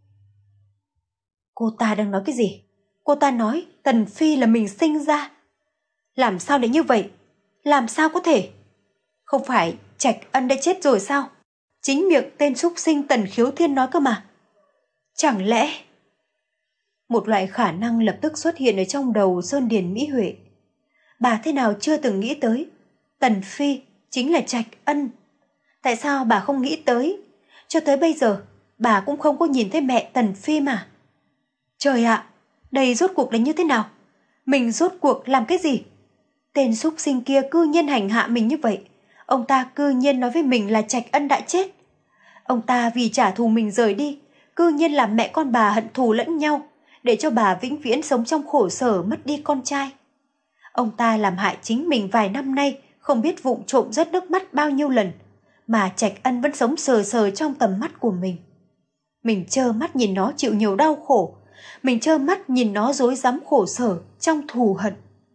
S1: Cô ta đang nói cái gì? Cô ta nói Tần Phi là mình sinh ra. Làm sao lại như vậy? Làm sao có thể? Không phải Trạch Ân đã chết rồi sao? Chính miệng tên súc sinh Tần Khiếu Thiên nói cơ mà. Chẳng lẽ... Một loại khả năng lập tức xuất hiện ở trong đầu Sơn Điền Mỹ Huệ. Bà thế nào chưa từng nghĩ tới Tần Phi chính là Trạch Ân. Tại sao bà không nghĩ tới? Cho tới bây giờ bà cũng không có nhìn thấy mẹ Tần Phi mà. Trời ạ, đây rốt cuộc là như thế nào? Mình rốt cuộc làm cái gì? Tên súc sinh kia cư nhiên hành hạ mình như vậy. Ông ta cư nhiên nói với mình là Trạch Ân đã chết. Ông ta vì trả thù mình rời đi, cư nhiên làm mẹ con bà hận thù lẫn nhau, để cho bà vĩnh viễn sống trong khổ sở mất đi con trai. Ông ta làm hại chính mình vài năm nay, không biết vụng trộm rớt nước mắt bao nhiêu lần, mà Trạch Ân vẫn sống sờ sờ trong tầm mắt của mình. Mình trơ mắt nhìn nó chịu nhiều đau khổ, mình trơ mắt nhìn nó rối rắm khổ sở trong thù hận.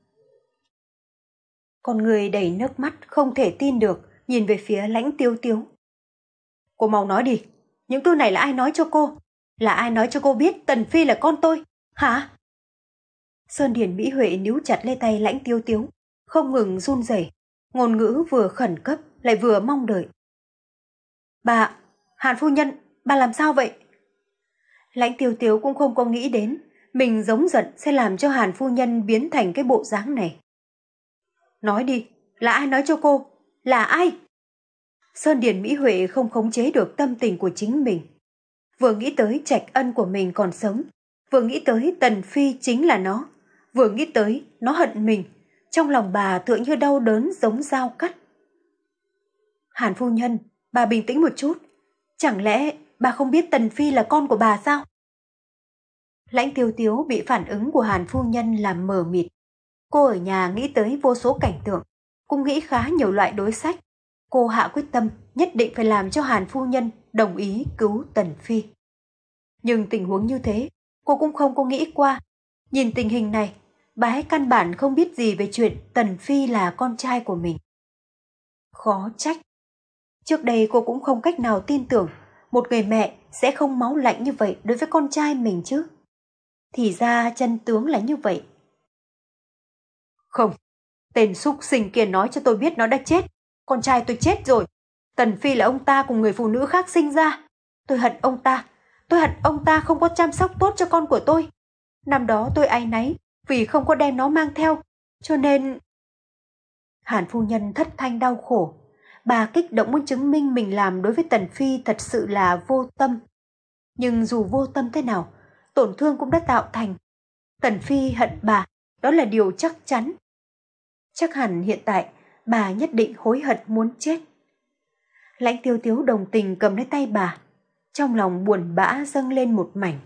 S1: Con người đầy nước mắt không thể tin được nhìn về phía Lãnh Tiêu Tiếu. Cô mau nói đi, những thứ này là ai nói cho cô? Là ai nói cho cô biết Tần Phi là con tôi? Hả? Sơn Điền Mỹ Huệ níu chặt lấy tay Lãnh Tiêu Tiếu, không ngừng run rẩy, ngôn ngữ vừa khẩn cấp lại vừa mong đợi. Bà, Hàn phu nhân, bà làm sao vậy? Lãnh Tiêu Tiếu cũng không có nghĩ đến mình giống giận sẽ làm cho Hàn phu nhân biến thành cái bộ dáng này. Nói đi, là ai nói cho cô? Là ai? Sơn Điền Mỹ Huệ không khống chế được tâm tình của chính mình. Vừa nghĩ tới Trạch Ân của mình còn sống, vừa nghĩ tới Tần Phi chính là nó, vừa nghĩ tới nó hận mình, trong lòng bà tựa như đau đớn giống dao cắt. Hàn phu nhân, bà bình tĩnh một chút. Chẳng lẽ bà không biết Tần Phi là con của bà sao? Lãnh Tiêu Tiếu bị phản ứng của Hàn phu nhân làm mờ mịt. Cô ở nhà nghĩ tới vô số cảnh tượng, cũng nghĩ khá nhiều loại đối sách. Cô hạ quyết tâm nhất định phải làm cho Hàn phu nhân đồng ý cứu Tần Phi. Nhưng tình huống như thế, cô cũng không có nghĩ qua. Nhìn tình hình này, bà ấy căn bản không biết gì về chuyện Tần Phi là con trai của mình. Khó trách. Trước đây cô cũng không cách nào tin tưởng một người mẹ sẽ không máu lạnh như vậy đối với con trai mình chứ. Thì ra chân tướng là như vậy. Không, tên súc sinh kia nói cho tôi biết nó đã chết. Con trai tôi chết rồi. Tần Phi là ông ta cùng người phụ nữ khác sinh ra. Tôi hận ông ta. Tôi hận ông ta không có chăm sóc tốt cho con của tôi. Năm đó tôi áy náy vì không có đem nó mang theo. Cho nên... Hàn phu nhân thất thanh đau khổ. Bà kích động muốn chứng minh mình làm đối với Tần Phi thật sự là vô tâm. Nhưng dù vô tâm thế nào, tổn thương cũng đã tạo thành. Tần Phi hận bà, đó là điều chắc chắn. Chắc hẳn hiện tại bà nhất định hối hận muốn chết. Lãnh Tiêu Tiếu đồng tình cầm lấy tay bà, trong lòng buồn bã dâng lên một mảnh.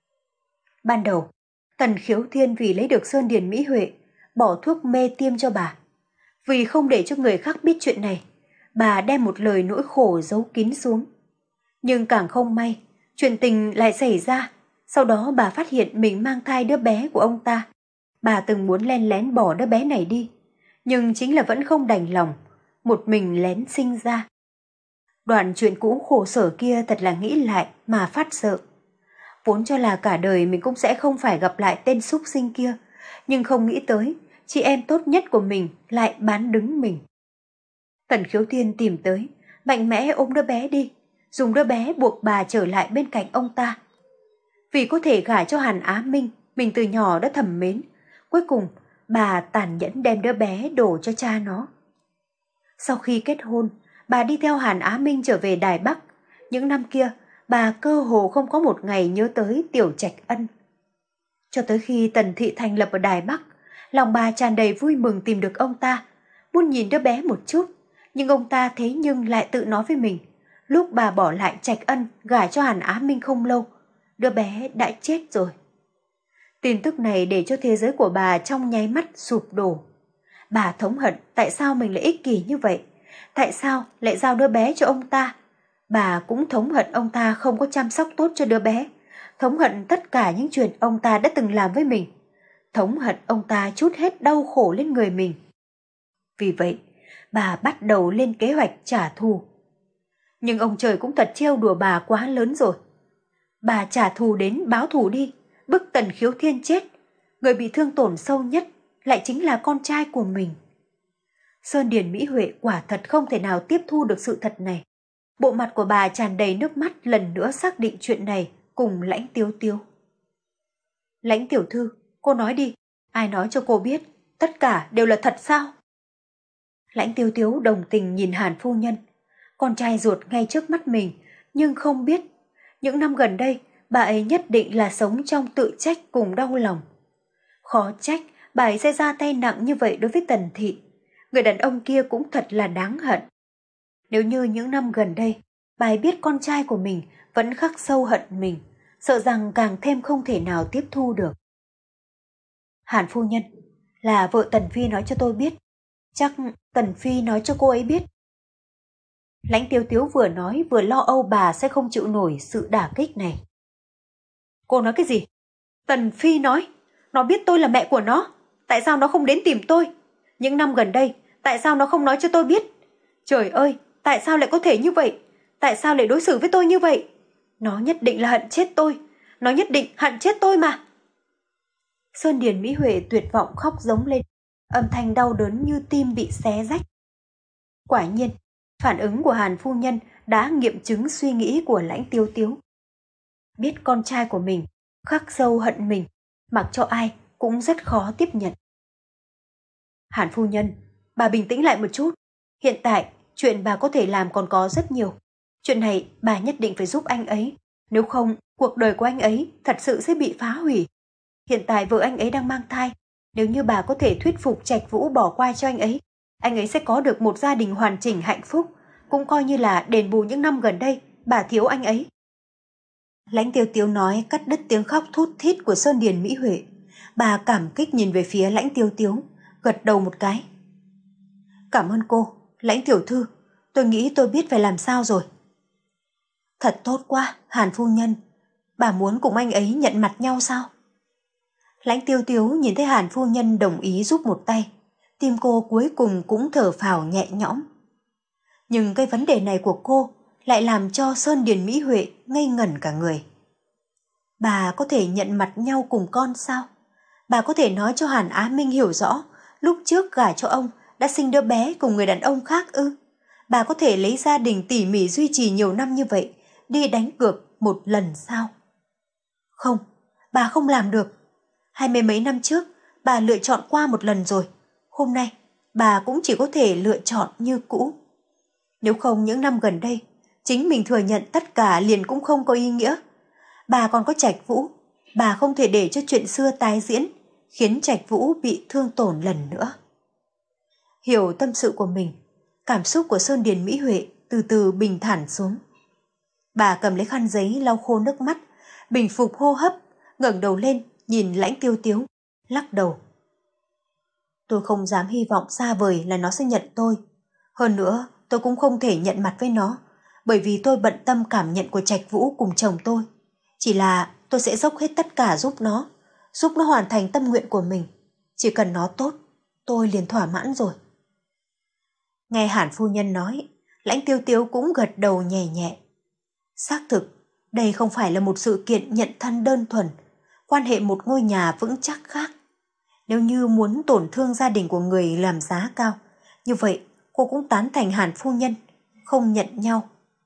S1: Ban đầu, Tần Khiếu Thiên vì lấy được Sơn Điền Mỹ Huệ, bỏ thuốc mê tiêm cho bà. Vì không để cho người khác biết chuyện này, bà đem một lời nỗi khổ giấu kín xuống. Nhưng càng không may, chuyện tình lại xảy ra. Sau đó bà phát hiện mình mang thai đứa bé của ông ta. Bà từng muốn len lén bỏ đứa bé này đi, nhưng chính là vẫn không đành lòng, một mình lén sinh ra. Đoạn chuyện cũ khổ sở kia thật là nghĩ lại mà phát sợ. Vốn cho là cả đời mình cũng sẽ không phải gặp lại tên súc sinh kia, nhưng không nghĩ tới chị em tốt nhất của mình lại bán đứng mình. Tần Khiếu Thiên tìm tới, mạnh mẽ ôm đứa bé đi, dùng đứa bé buộc bà trở lại bên cạnh ông ta. Vì có thể gả cho Hàn Á Minh, mình từ nhỏ đã thầm mến, cuối cùng bà tàn nhẫn đem đứa bé đổ cho cha nó. Sau khi kết hôn, bà đi theo Hàn Á Minh trở về Đài Bắc. Những năm kia, bà cơ hồ không có một ngày nhớ tới Tiểu Trạch Ân. Cho tới khi Tần Thị thành lập ở Đài Bắc, lòng bà tràn đầy vui mừng tìm được ông ta, muốn nhìn đứa bé một chút. Nhưng ông ta thế nhưng lại tự nói với mình, lúc bà bỏ lại Trạch Ân gả cho Hàn Á Minh không lâu, đứa bé đã chết rồi. Tin tức này để cho thế giới của bà trong nháy mắt sụp đổ. Bà thống hận tại sao mình lại ích kỷ như vậy, tại sao lại giao đứa bé cho ông ta. Bà cũng thống hận ông ta không có chăm sóc tốt cho đứa bé, thống hận tất cả những chuyện ông ta đã từng làm với mình, thống hận ông ta trút hết đau khổ lên người mình. Vì vậy, bà bắt đầu lên kế hoạch trả thù. Nhưng ông trời cũng thật trêu đùa bà quá lớn rồi. Bà trả thù đến báo thù đi, bức Tần Khiếu Thiên chết. Người bị thương tổn sâu nhất lại chính là con trai của mình. Sơn Điền Mỹ Huệ quả thật không thể nào tiếp thu được sự thật này. Bộ mặt của bà tràn đầy nước mắt lần nữa xác định chuyện này cùng Lãnh Tiếu Tiếu. Lãnh tiểu thư, cô nói đi, ai nói cho cô biết, tất cả đều là thật sao? Lãnh Tiếu Tiếu đồng tình nhìn Hàn phu nhân, con trai ruột ngay trước mắt mình, nhưng không biết, những năm gần đây, bà ấy nhất định là sống trong tự trách cùng đau lòng. Khó trách, bà ấy sẽ ra tay nặng như vậy đối với Tần Thị. Người đàn ông kia cũng thật là đáng hận. Nếu như những năm gần đây, bà ấy biết con trai của mình vẫn khắc sâu hận mình, sợ rằng càng thêm không thể nào tiếp thu được. Hàn phu nhân, là vợ Tần Phi nói cho tôi biết. Chắc Tần Phi nói cho cô ấy biết. Lãnh Tiếu Tiếu vừa nói vừa lo âu bà sẽ không chịu nổi sự đả kích này. Cô nói cái gì? Tần Phi nói, nó biết tôi là mẹ của nó. Tại sao nó không đến tìm tôi? Những năm gần đây, tại sao nó không nói cho tôi biết? Trời ơi, tại sao lại có thể như vậy? Tại sao lại đối xử với tôi như vậy? Nó nhất định là hận chết tôi. Nó nhất định hận chết tôi mà. Sơn Điền Mỹ Huệ tuyệt vọng khóc giống lên, âm thanh đau đớn như tim bị xé rách. Quả nhiên, phản ứng của Hàn phu nhân đã nghiệm chứng suy nghĩ của Lãnh Tiếu Tiếu. Biết con trai của mình khắc sâu hận mình, mặc cho ai cũng rất khó tiếp nhận. Hàn phu nhân, bà bình tĩnh lại một chút. Hiện tại, chuyện bà có thể làm còn có rất nhiều. Chuyện này bà nhất định phải giúp anh ấy. Nếu không, cuộc đời của anh ấy thật sự sẽ bị phá hủy. Hiện tại vợ anh ấy đang mang thai. Nếu như bà có thể thuyết phục Trạch Vũ bỏ qua cho anh ấy, anh ấy sẽ có được một gia đình hoàn chỉnh hạnh phúc, cũng coi như là đền bù những năm gần đây bà thiếu anh ấy. Lãnh Tiếu Tiếu nói cắt đứt tiếng khóc thút thít của Sơn Điền Mỹ Huệ. Bà cảm kích nhìn về phía Lãnh Tiếu Tiếu, gật đầu một cái. Cảm ơn cô, Lãnh tiểu thư, tôi nghĩ tôi biết phải làm sao rồi. Thật tốt quá, Hàn phu nhân. Bà muốn cùng anh ấy nhận mặt nhau sao? Lãnh Tiêu Tiếu nhìn thấy Hàn phu nhân đồng ý giúp một tay, tim cô cuối cùng cũng thở phào nhẹ nhõm. Nhưng cái vấn đề này của cô lại làm cho Sơn Điền Mỹ Huệ ngây ngẩn cả người. Bà có thể nhận mặt nhau cùng con sao? Bà có thể nói cho Hàn Á Minh hiểu rõ lúc trước gả cho ông đã sinh đứa bé cùng người đàn ông khác ư? Bà có thể lấy gia đình tỉ mỉ duy trì nhiều năm như vậy đi đánh cược một lần sao? Không, bà không làm được. Hai mươi mấy năm trước bà lựa chọn qua một lần rồi. Hôm nay bà cũng chỉ có thể lựa chọn như cũ. Nếu không những năm gần đây chính mình thừa nhận tất cả liền cũng không có ý nghĩa. Bà còn có Trạch Vũ, bà không thể để cho chuyện xưa tái diễn, khiến Trạch Vũ bị thương tổn lần nữa. Hiểu tâm sự của mình, cảm xúc của Sơn Điền Mỹ Huệ từ từ bình thản xuống. Bà cầm lấy khăn giấy lau khô nước mắt, bình phục hô hấp, ngẩng đầu lên nhìn Lãnh Tiêu Tiếu, lắc đầu. Tôi không dám hy vọng xa vời là nó sẽ nhận tôi. Hơn nữa, tôi cũng không thể nhận mặt với nó, bởi vì tôi bận tâm cảm nhận của Trạch Vũ cùng chồng tôi. Chỉ là tôi sẽ dốc hết tất cả giúp nó, giúp nó hoàn thành tâm nguyện của mình. Chỉ cần nó tốt, tôi liền thỏa mãn rồi. Nghe Hàn phu nhân nói, Lãnh Tiêu Tiếu cũng gật đầu nhẹ nhẹ. Xác thực, đây không phải là một sự kiện nhận thân đơn thuần, quan hệ một ngôi nhà vững chắc khác. Nếu như muốn tổn thương gia đình của người làm giá cao, như vậy cô cũng tán thành Hàn phu nhân, không nhận nhau.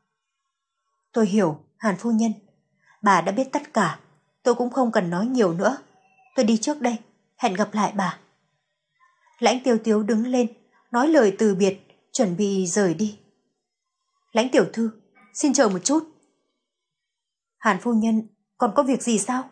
S1: Tôi hiểu, Hàn phu nhân. Bà đã biết tất cả, tôi cũng không cần nói nhiều nữa. Tôi đi trước đây, hẹn gặp lại bà. Lãnh Tiêu Tiếu đứng lên, nói lời từ biệt, chuẩn bị rời đi. Lãnh tiểu thư, xin chờ một chút. Hàn phu nhân, còn có việc gì sao?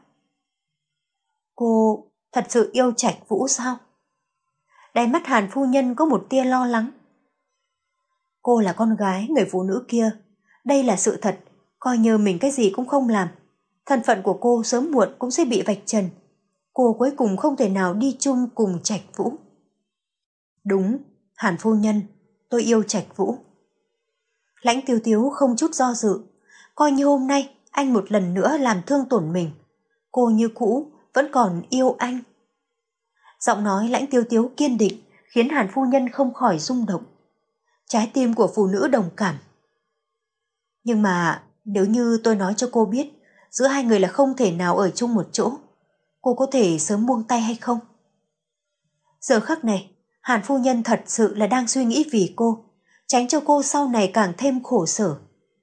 S1: Cô thật sự yêu Trạch Vũ sao? Đáy mắt Hàn phu nhân có một tia lo lắng. Cô là con gái người phụ nữ kia, đây là sự thật, coi như mình cái gì cũng không làm. Thân phận của cô sớm muộn cũng sẽ bị vạch trần. Cô cuối cùng không thể nào đi chung cùng Trạch Vũ. Đúng, Hàn phu nhân, tôi yêu Trạch Vũ. Lãnh Tiêu Tiếu không chút do dự, coi như hôm nay anh một lần nữa làm thương tổn mình. Cô như cũ vẫn còn yêu anh. Giọng nói Lãnh Tiêu Tiếu kiên định khiến Hàn phu nhân không khỏi rung động. Trái tim của phụ nữ đồng cảm. Nhưng mà nếu như tôi nói cho cô biết giữa hai người là không thể nào ở chung một chỗ, cô có thể sớm buông tay hay không? Giờ khắc này, Hàn phu nhân thật sự là đang suy nghĩ vì cô, tránh cho cô sau này càng thêm khổ sở.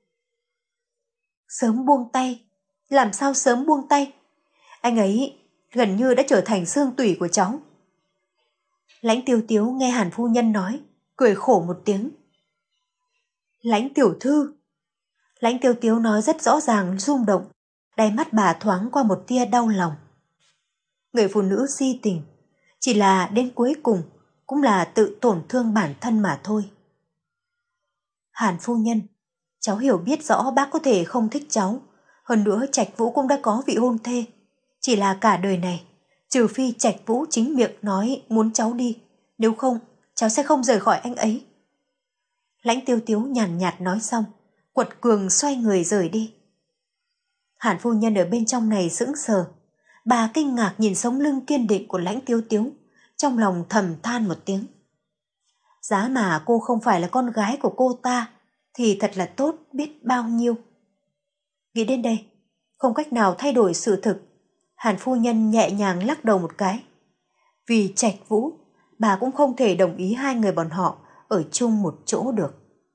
S1: Sớm buông tay? Làm sao sớm buông tay? Anh ấy gần như đã trở thành xương tủy của cháu. Lãnh Tiêu Tiếu nghe Hàn phu nhân nói, cười khổ một tiếng. Lãnh tiểu thư. Lãnh Tiêu Tiếu nói rất rõ ràng rung động, đáy mắt bà thoáng qua một tia đau lòng. Người phụ nữ si tình, chỉ là đến cuối cùng cũng là tự tổn thương bản thân mà thôi. Hàn phu nhân, cháu hiểu biết rõ bác có thể không thích cháu, Hơn nữa Trạch Vũ cũng đã có vị hôn thê. Chỉ là cả đời này, trừ phi Trạch Vũ chính miệng nói muốn cháu đi, nếu không, cháu sẽ không rời khỏi anh ấy. Lãnh Tiêu Tiếu nhàn nhạt nói xong, quật cường xoay người rời đi. Hàn phu nhân ở bên trong này sững sờ. Bà kinh ngạc nhìn sống lưng kiên định của Lãnh Tiêu Tiếu, trong lòng thầm than một tiếng. Giá mà cô không phải là con gái của cô ta, thì thật là tốt biết bao nhiêu. Nghĩ đến đây, không cách nào thay đổi sự thực, Hàn phu nhân nhẹ nhàng lắc đầu một cái. Vì Trạch Vũ, bà cũng không thể đồng ý hai người bọn họ ở chung một chỗ được.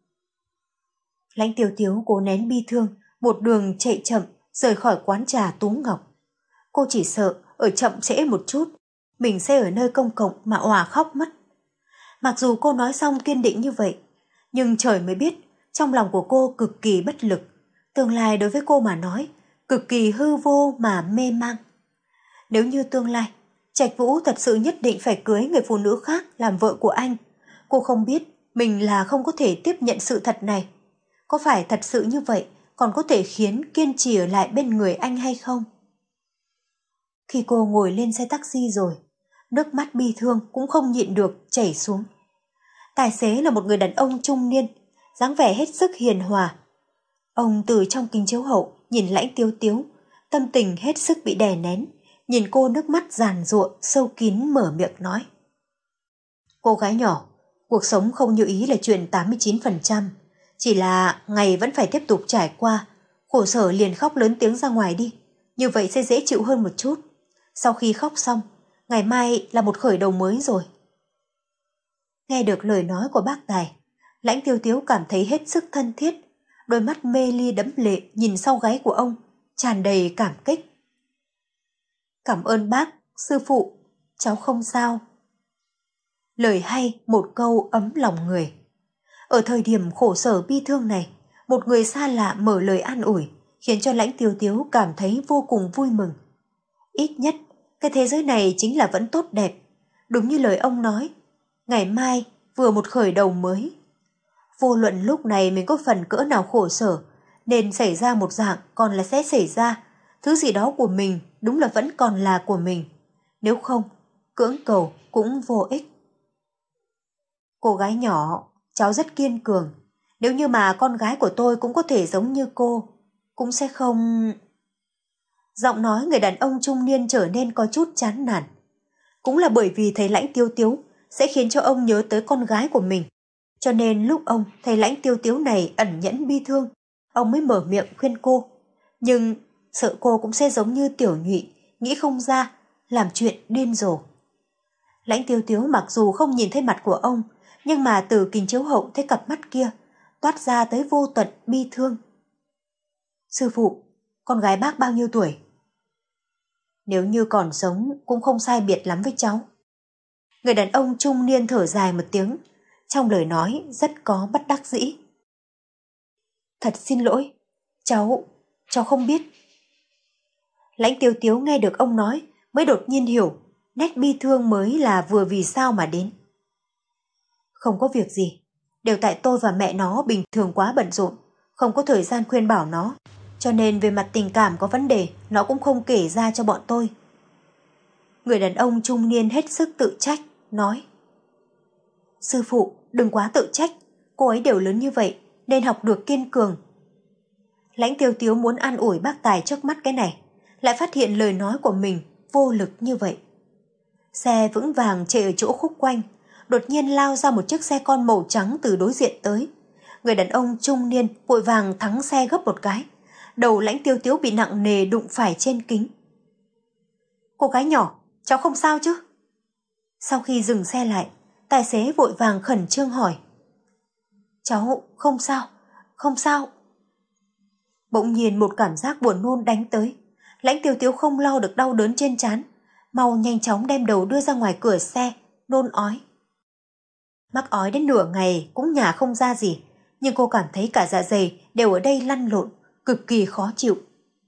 S1: Lãnh Tiêu Tiếu cố nén bi thương, một đường chạy chậm rời khỏi quán trà Tú Ngọc. Cô chỉ sợ ở chậm trễ một chút, mình sẽ ở nơi công cộng mà òa khóc mất. Mặc dù cô nói xong kiên định như vậy, nhưng trời mới biết trong lòng của cô cực kỳ bất lực. Tương lai đối với cô mà nói, cực kỳ hư vô mà mê mang. Nếu như tương lai, Trạch Vũ thật sự nhất định phải cưới người phụ nữ khác làm vợ của anh, cô không biết mình là không có thể tiếp nhận sự thật này. Có phải thật sự như vậy còn có thể khiến kiên trì ở lại bên người anh hay không? Khi cô ngồi lên xe taxi rồi, nước mắt bi thương cũng không nhịn được chảy xuống. Tài xế là một người đàn ông trung niên, dáng vẻ hết sức hiền hòa. Ông từ trong kính chiếu hậu nhìn Lãnh Tiêu Tiếu, tâm tình hết sức bị đè nén, nhìn cô nước mắt giàn giụa sâu kín mở miệng nói. Cô gái nhỏ, cuộc sống không như ý là chuyện tám mươi chín phần trăm, chỉ là ngày vẫn phải tiếp tục trải qua, khổ sở liền khóc lớn tiếng ra ngoài đi, như vậy sẽ dễ chịu hơn một chút. Sau khi khóc xong, ngày mai là một khởi đầu mới rồi. Nghe được lời nói của bác Tài, Lãnh Tiêu Tiếu cảm thấy hết sức thân thiết, đôi mắt mê ly đẫm lệ nhìn sau gáy của ông, tràn đầy cảm kích. Cảm ơn bác, sư phụ, cháu không sao. Lời hay, một câu ấm lòng người. Ở thời điểm khổ sở bi thương này, một người xa lạ mở lời an ủi, khiến cho Lãnh Tiêu Tiếu cảm thấy vô cùng vui mừng. Ít nhất, cái thế giới này chính là vẫn tốt đẹp. Đúng như lời ông nói, ngày mai vừa một khởi đầu mới. Vô luận lúc này mình có phần cỡ nào khổ sở, nên xảy ra một dạng còn là sẽ xảy ra. Thứ gì đó của mình đúng là vẫn còn là của mình. Nếu không, cưỡng cầu cũng vô ích. Cô gái nhỏ, cháu rất kiên cường. Nếu như mà con gái của tôi cũng có thể giống như cô, cũng sẽ không... Giọng nói người đàn ông trung niên trở nên có chút chán nản. Cũng là bởi vì thấy Lãnh Tiêu Tiếu sẽ khiến cho ông nhớ tới con gái của mình. Cho nên lúc ông thấy Lãnh Tiêu Tiếu này ẩn nhẫn bi thương, ông mới mở miệng khuyên cô. Nhưng sợ cô cũng sẽ giống như Tiểu Nhụy, nghĩ không ra, làm chuyện điên rồ. Lãnh Tiêu Tiếu mặc dù không nhìn thấy mặt của ông, nhưng mà từ kính chiếu hậu thấy cặp mắt kia, toát ra tới vô tận bi thương. Sư phụ, con gái bác bao nhiêu tuổi? Nếu như còn sống cũng không sai biệt lắm với cháu. Người đàn ông trung niên thở dài một tiếng, trong lời nói rất có bất đắc dĩ. Thật xin lỗi, cháu, cháu không biết. Lãnh Tiêu Tiếu nghe được ông nói mới đột nhiên hiểu, nét bi thương mới là vừa vì sao mà đến. Không có việc gì, đều tại tôi và mẹ nó bình thường quá bận rộn, không có thời gian khuyên bảo nó, cho nên về mặt tình cảm có vấn đề nó cũng không kể ra cho bọn tôi. Người đàn ông trung niên hết sức tự trách, nói. Sư phụ, đừng quá tự trách, cô ấy đều lớn như vậy, nên học được kiên cường. Lãnh Tiêu Tiếu muốn an ủi bác Tài trước mắt cái này, lại phát hiện lời nói của mình vô lực như vậy. Xe vững vàng chạy ở chỗ khúc quanh, đột nhiên lao ra một chiếc xe con màu trắng từ đối diện tới. Người đàn ông trung niên vội vàng thắng xe gấp một cái, đầu Lãnh Tiêu Tiếu bị nặng nề đụng phải trên kính. Cô gái nhỏ, cháu không sao chứ? Sau khi dừng xe lại, tài xế vội vàng khẩn trương hỏi. Cháu không sao, không sao. Bỗng nhiên một cảm giác buồn nôn đánh tới. Lãnh Tiêu Tiếu không lo được đau đớn trên trán, mau nhanh chóng đem đầu đưa ra ngoài cửa xe, nôn ói. Mắc ói đến nửa ngày cũng nhả không ra gì, nhưng cô cảm thấy cả dạ dày đều ở đây lăn lộn, cực kỳ khó chịu.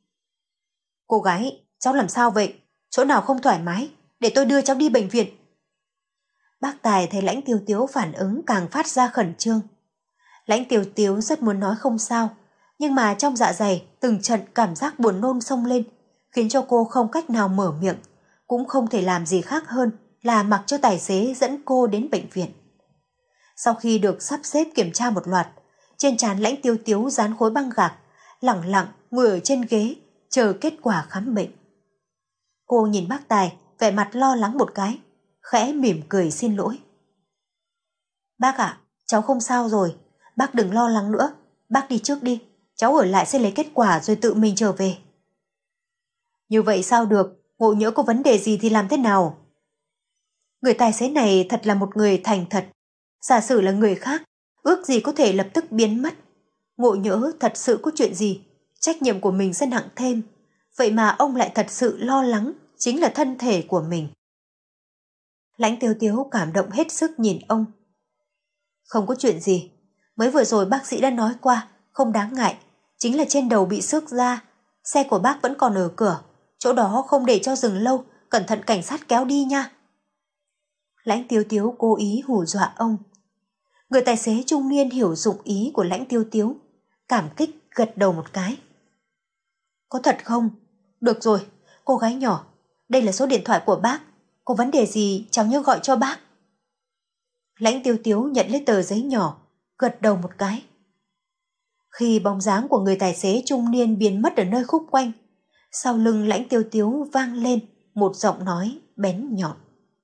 S1: Cô gái, cháu làm sao vậy? Chỗ nào không thoải mái? Để tôi đưa cháu đi bệnh viện. Bác Tài thấy Lãnh Tiêu Tiếu phản ứng càng phát ra khẩn trương. Lãnh Tiêu Tiếu rất muốn nói không sao, Nhưng mà trong dạ dày từng trận cảm giác buồn nôn xông lên, khiến cho cô không cách nào mở miệng, cũng không thể làm gì khác hơn là mặc cho tài xế dẫn cô đến bệnh viện. Sau khi được sắp xếp kiểm tra một loạt, trên trán Lãnh Tiêu Tiếu dán khối băng gạc, lẳng lặng ngồi ở trên ghế, chờ kết quả khám bệnh. Cô nhìn bác Tài, vẻ mặt lo lắng một cái, khẽ mỉm cười xin lỗi. Bác ạ, cháu không sao rồi, bác đừng lo lắng nữa, bác đi trước đi, cháu ở lại sẽ lấy kết quả rồi tự mình trở về. Như vậy sao được, ngộ nhỡ có vấn đề gì thì làm thế nào? Người tài xế này thật là một người thành thật, giả sử là người khác, ước gì có thể lập tức biến mất. Ngộ nhỡ thật sự có chuyện gì, trách nhiệm của mình sẽ nặng thêm, vậy mà ông lại thật sự lo lắng chính là thân thể của mình. Lãnh Tiêu Tiếu cảm động hết sức nhìn ông. Không có chuyện gì, mới vừa rồi bác sĩ đã nói qua, không đáng ngại, chính là trên đầu bị xước da, xe của bác vẫn còn ở cửa, chỗ đó không để cho dừng lâu, cẩn thận cảnh sát kéo đi nha. Lãnh Tiêu Tiếu cố ý hù dọa ông. Người tài xế trung niên hiểu dụng ý của Lãnh Tiêu Tiếu, cảm kích gật đầu một cái. Có thật không? Được rồi, cô gái nhỏ, đây là số điện thoại của bác, có vấn đề gì cháu nhớ gọi cho bác. Lãnh Tiêu Tiếu nhận lấy tờ giấy nhỏ, gật đầu một cái. Khi bóng dáng của người tài xế trung niên biến mất ở nơi khúc quanh, sau lưng Lãnh Tiêu Tiếu vang lên một giọng nói bén nhọn.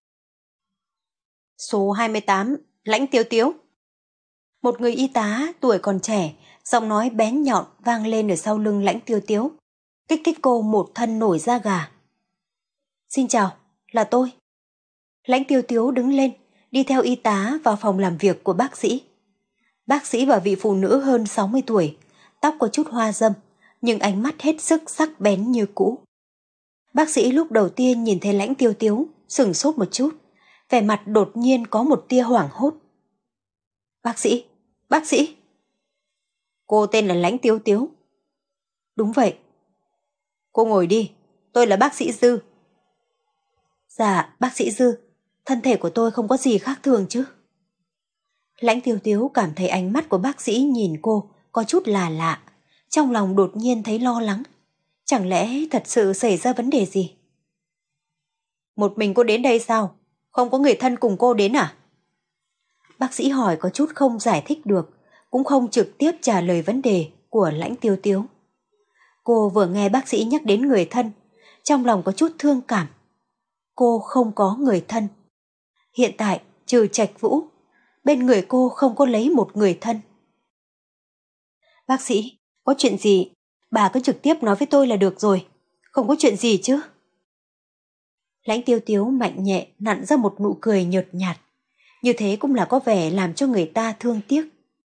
S1: Số hai mươi tám, Lãnh Tiêu Tiếu. Một người y tá tuổi còn trẻ, giọng nói bén nhọn vang lên ở sau lưng Lãnh Tiêu Tiếu, kích thích cô một thân nổi da gà. Xin chào, là tôi. Lãnh Tiêu Tiếu đứng lên, đi theo y tá vào phòng làm việc của bác sĩ. Bác sĩ và vị phụ nữ hơn sáu mươi tuổi, tóc có chút hoa râm, nhưng ánh mắt hết sức sắc bén như cũ. Bác sĩ lúc đầu tiên nhìn thấy Lãnh Tiêu Tiếu, sửng sốt một chút, vẻ mặt đột nhiên có một tia hoảng hốt. Bác sĩ, bác sĩ. Cô tên là Lãnh Tiêu Tiếu. Đúng vậy. Cô ngồi đi, tôi là bác sĩ Dư. Dạ, bác sĩ Dư, thân thể của tôi không có gì khác thường chứ? Lãnh Tiêu Tiếu cảm thấy ánh mắt của bác sĩ nhìn cô có chút là lạ, trong lòng đột nhiên thấy lo lắng. Chẳng lẽ thật sự xảy ra vấn đề gì? Một mình cô đến đây sao? Không có người thân cùng cô đến à? Bác sĩ hỏi có chút không giải thích được, cũng không trực tiếp trả lời vấn đề của Lãnh Tiêu Tiếu. Cô vừa nghe bác sĩ nhắc đến người thân, trong lòng có chút thương cảm. Cô không có người thân. Hiện tại, trừ Trạch Vũ, bên người cô không có lấy một người thân. Bác sĩ, có chuyện gì? Bà cứ trực tiếp nói với tôi là được rồi. Không có chuyện gì chứ? Lãnh Tiêu Tiếu mạnh nhẹ nặn ra một nụ cười nhợt nhạt. Như thế cũng là có vẻ làm cho người ta thương tiếc.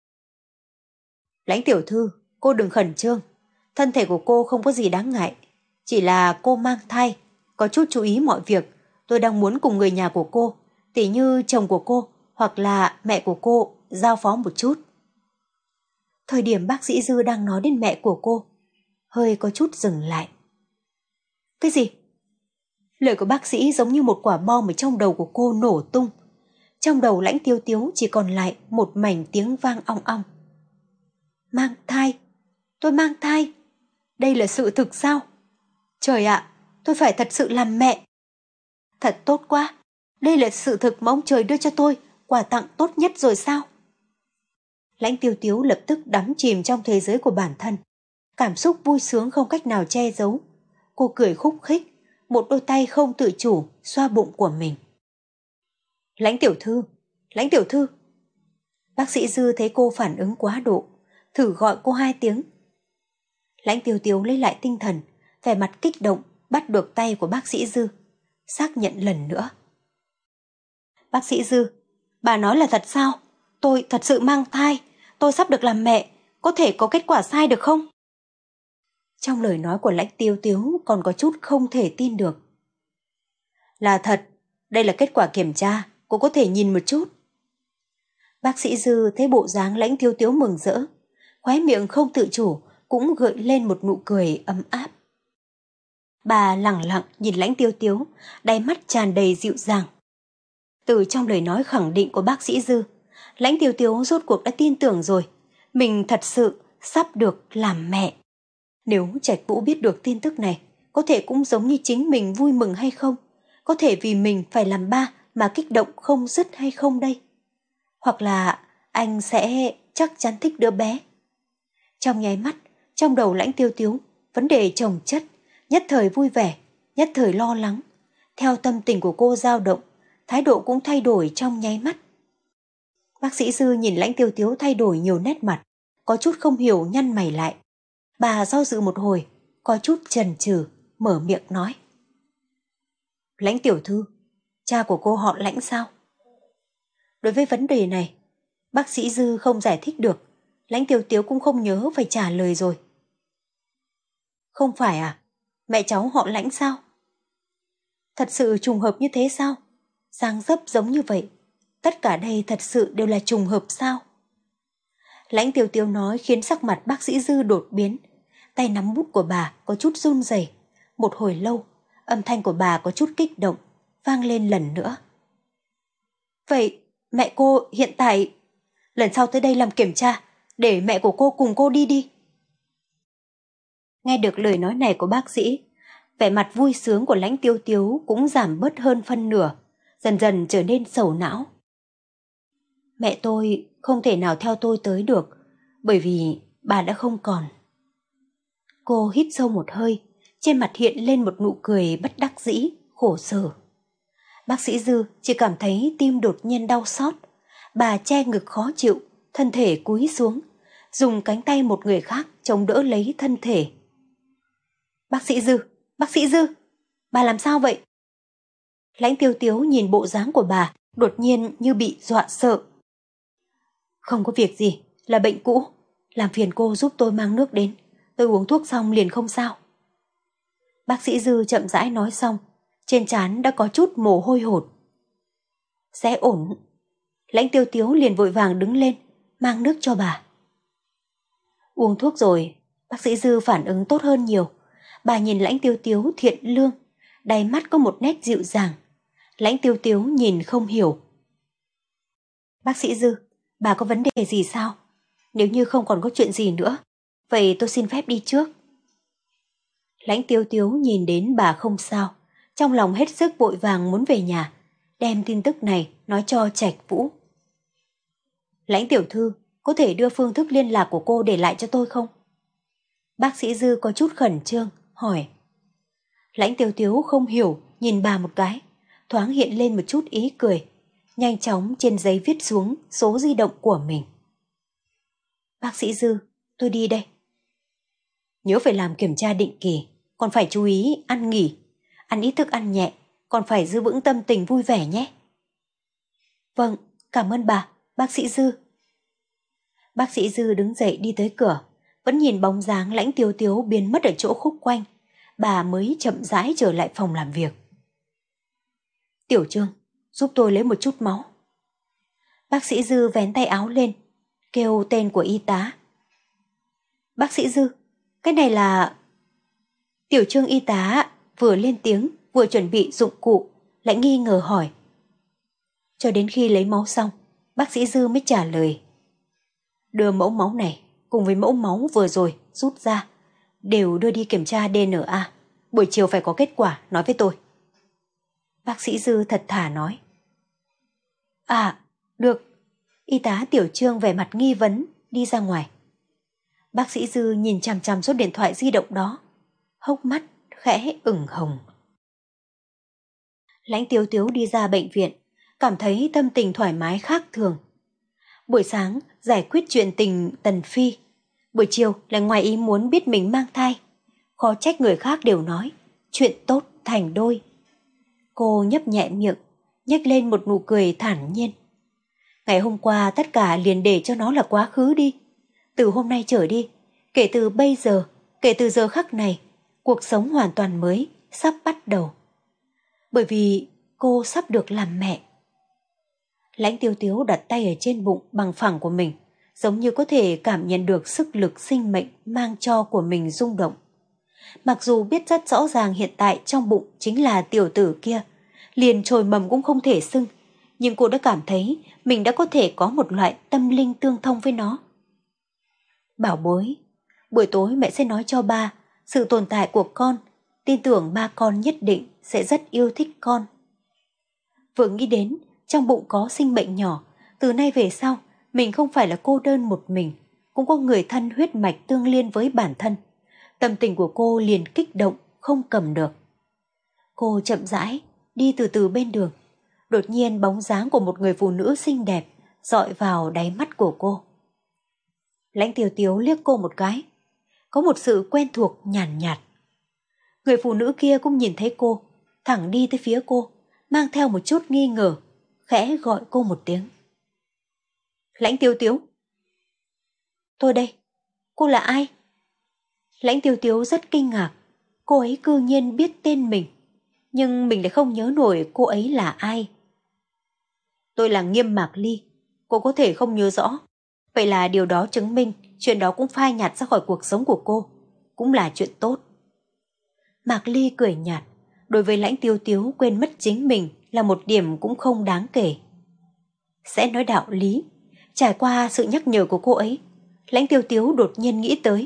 S1: Lãnh tiểu thư, cô đừng khẩn trương. Thân thể của cô không có gì đáng ngại. Chỉ là cô mang thai, có chút chú ý mọi việc. Tôi đang muốn cùng người nhà của cô, tỉ như chồng của cô hoặc là mẹ của cô, giao phó một chút. Thời điểm bác sĩ Dư đang nói đến mẹ của cô, hơi có chút dừng lại. Cái gì? Lời của bác sĩ giống như một quả bom ở trong đầu của cô nổ tung. Trong đầu Lãnh Tiêu Tiếu chỉ còn lại một mảnh tiếng vang ong ong. Mang thai? Tôi mang thai? Đây là sự thực sao? Trời ạ, tôi phải thật sự làm mẹ. Thật tốt quá, đây là sự thực mà ông trời đưa cho tôi, quà tặng tốt nhất rồi sao? Lãnh Tiêu Tiếu lập tức đắm chìm trong thế giới của bản thân. Cảm xúc vui sướng không cách nào che giấu. Cô cười khúc khích, một đôi tay không tự chủ xoa bụng của mình. Lãnh tiểu thư, Lãnh tiểu thư. Bác sĩ Dư thấy cô phản ứng quá độ, thử gọi cô hai tiếng. Lãnh Tiêu Tiếu lấy lại tinh thần, vẻ mặt kích động, bắt được tay của bác sĩ Dư, xác nhận lần nữa. Bác sĩ Dư, bà nói là thật sao? Tôi thật sự mang thai, tôi sắp được làm mẹ, có thể có kết quả sai được không? Trong lời nói của Lãnh Tiêu Tiếu còn có chút không thể tin được. Là thật, đây là kết quả kiểm tra, cô có thể nhìn một chút. Bác sĩ Dư thấy bộ dáng Lãnh Tiêu Tiếu mừng rỡ, khóe miệng không tự chủ cũng gợi lên một nụ cười ấm áp. Bà lẳng lặng nhìn Lãnh Tiêu Tiếu, đáy mắt tràn đầy dịu dàng. Từ trong lời nói khẳng định của bác sĩ Dư, Lãnh Tiêu Tiếu rốt cuộc đã tin tưởng rồi, mình thật sự sắp được làm mẹ. Nếu Trạch Vũ biết được tin tức này, có thể cũng giống như chính mình vui mừng hay không? Có thể vì mình phải làm ba mà kích động không dứt hay không đây? Hoặc là anh sẽ chắc chắn thích đứa bé. Trong nháy mắt, trong đầu Lãnh Tiêu Tiếu, vấn đề chồng chất, nhất thời vui vẻ, nhất thời lo lắng. Theo tâm tình của cô dao động, thái độ cũng thay đổi trong nháy mắt. Bác sĩ Dư nhìn Lãnh Tiêu Tiếu thay đổi nhiều nét mặt, có chút không hiểu nhăn mày lại. Bà do dự một hồi, có chút chần chừ, mở miệng nói. Lãnh tiểu thư, cha của cô họ Lãnh sao? Đối với vấn đề này, bác sĩ Dư không giải thích được, Lãnh Tiêu Tiếu cũng không nhớ phải trả lời rồi. Không phải à? Mẹ cháu họ Lãnh sao? Thật sự trùng hợp như thế sao? Dáng dấp giống như vậy, tất cả đây thật sự đều là trùng hợp sao? Lãnh Tiêu Tiếu nói khiến sắc mặt bác sĩ Dư đột biến, tay nắm bút của bà có chút run rẩy. Một hồi lâu, âm thanh của bà có chút kích động, vang lên lần nữa. Vậy mẹ cô hiện tại... Lần sau tới đây làm kiểm tra, để mẹ của cô cùng cô đi đi. Nghe được lời nói này của bác sĩ, vẻ mặt vui sướng của Lãnh Tiêu Tiếu cũng giảm bớt hơn phân nửa, dần dần trở nên sầu não. Mẹ tôi không thể nào theo tôi tới được, bởi vì bà đã không còn. Cô hít sâu một hơi, trên mặt hiện lên một nụ cười bất đắc dĩ, khổ sở. Bác sĩ Dư chỉ cảm thấy tim đột nhiên đau xót. Bà che ngực khó chịu, thân thể cúi xuống, dùng cánh tay một người khác chống đỡ lấy thân thể. Bác sĩ Dư, bác sĩ Dư, bà làm sao vậy? Lãnh Tiêu Tiếu nhìn bộ dáng của bà, đột nhiên như bị dọa sợ. Không có việc gì, là bệnh cũ, làm phiền cô giúp tôi mang nước đến, tôi uống thuốc xong liền không sao. Bác sĩ Dư chậm rãi nói xong, trên trán đã có chút mồ hôi hột. Sẽ ổn. Lãnh Tiêu Tiếu liền vội vàng đứng lên, mang nước cho bà. Uống thuốc rồi, bác sĩ Dư phản ứng tốt hơn nhiều. Bà nhìn Lãnh Tiêu Tiếu thiện lương, đáy mắt có một nét dịu dàng. Lãnh Tiêu Tiếu nhìn không hiểu. Bác sĩ Dư, bà có vấn đề gì sao? Nếu như không còn có chuyện gì nữa, vậy tôi xin phép đi trước. Lãnh Tiêu Tiếu nhìn đến bà không sao, trong lòng hết sức vội vàng muốn về nhà, đem tin tức này nói cho Trạch Vũ. Lãnh tiểu thư, có thể đưa phương thức liên lạc của cô để lại cho tôi không? Bác sĩ Dư có chút khẩn trương, hỏi. Lãnh Tiêu Tiếu không hiểu, nhìn bà một cái, thoáng hiện lên một chút ý cười, nhanh chóng trên giấy viết xuống số di động của mình. Bác sĩ Dư, tôi đi đây. Nhớ phải làm kiểm tra định kỳ, còn phải chú ý ăn nghỉ, ăn ít thức ăn nhẹ, còn phải giữ vững tâm tình vui vẻ nhé. Vâng, cảm ơn bà, bác sĩ Dư. Bác sĩ Dư đứng dậy đi tới cửa, vẫn nhìn bóng dáng Lãnh Tiêu Tiếu biến mất ở chỗ khúc quanh, bà mới chậm rãi trở lại phòng làm việc. Tiểu Trương, giúp tôi lấy một chút máu. Bác sĩ Dư vén tay áo lên, kêu tên của y tá. Bác sĩ Dư, cái này là... Tiểu Trương y tá vừa lên tiếng, vừa chuẩn bị dụng cụ, lại nghi ngờ hỏi. Cho đến khi lấy máu xong, bác sĩ Dư mới trả lời. Đưa mẫu máu này cùng với mẫu máu vừa rồi rút ra, đều đưa đi kiểm tra đê en a. Buổi chiều phải có kết quả, nói với tôi. Bác sĩ Dư thật thà nói. À, được. Y tá Tiểu Trương vẻ mặt nghi vấn, đi ra ngoài. Bác sĩ Dư nhìn chằm chằm số điện thoại di động đó, hốc mắt khẽ ửng hồng. Lãnh Tiêu Tiếu đi ra bệnh viện, cảm thấy tâm tình thoải mái khác thường. Buổi sáng giải quyết chuyện tình Tần Phi, buổi chiều lại ngoài ý muốn biết mình mang thai. Khó trách người khác đều nói, chuyện tốt thành đôi. Cô nhấp nhẹ miệng, nhếch lên một nụ cười thản nhiên. Ngày hôm qua tất cả liền để cho nó là quá khứ đi. Từ hôm nay trở đi, kể từ bây giờ, kể từ giờ khắc này, cuộc sống hoàn toàn mới sắp bắt đầu. Bởi vì cô sắp được làm mẹ. Lãnh Tiêu Tiếu đặt tay ở trên bụng bằng phẳng của mình, giống như có thể cảm nhận được sức lực sinh mệnh mang cho của mình rung động. Mặc dù biết rất rõ ràng hiện tại trong bụng chính là tiểu tử kia, liền trồi mầm cũng không thể xưng, nhưng cô đã cảm thấy mình đã có thể có một loại tâm linh tương thông với nó. Bảo bối, buổi tối mẹ sẽ nói cho ba sự tồn tại của con, tin tưởng ba con nhất định sẽ rất yêu thích con. Vừa nghĩ đến trong bụng có sinh mệnh nhỏ, từ nay về sau mình không phải là cô đơn một mình, cũng có người thân huyết mạch tương liên với bản thân. Tâm tình của cô liền kích động không cầm được. Cô chậm rãi đi từ từ bên đường. Đột nhiên bóng dáng của một người phụ nữ xinh đẹp dọi vào đáy mắt của cô. Lãnh Tiếu Tiếu liếc cô một cái, có một sự quen thuộc nhàn nhạt, nhạt. Người phụ nữ kia cũng nhìn thấy cô, thẳng đi tới phía cô, mang theo một chút nghi ngờ, khẽ gọi cô một tiếng. Lãnh Tiếu Tiếu. Tôi đây, cô là ai? Lãnh Tiếu Tiếu rất kinh ngạc, cô ấy cư nhiên biết tên mình, nhưng mình lại không nhớ nổi cô ấy là ai. Tôi là Nghiêm Mạc Ly, cô có thể không nhớ rõ. Vậy là điều đó chứng minh chuyện đó cũng phai nhạt ra khỏi cuộc sống của cô, cũng là chuyện tốt. Mạc Ly cười nhạt, đối với Lãnh Tiếu Tiếu quên mất chính mình là một điểm cũng không đáng kể. Sẽ nói đạo lý, trải qua sự nhắc nhở của cô ấy, Lãnh Tiếu Tiếu đột nhiên nghĩ tới.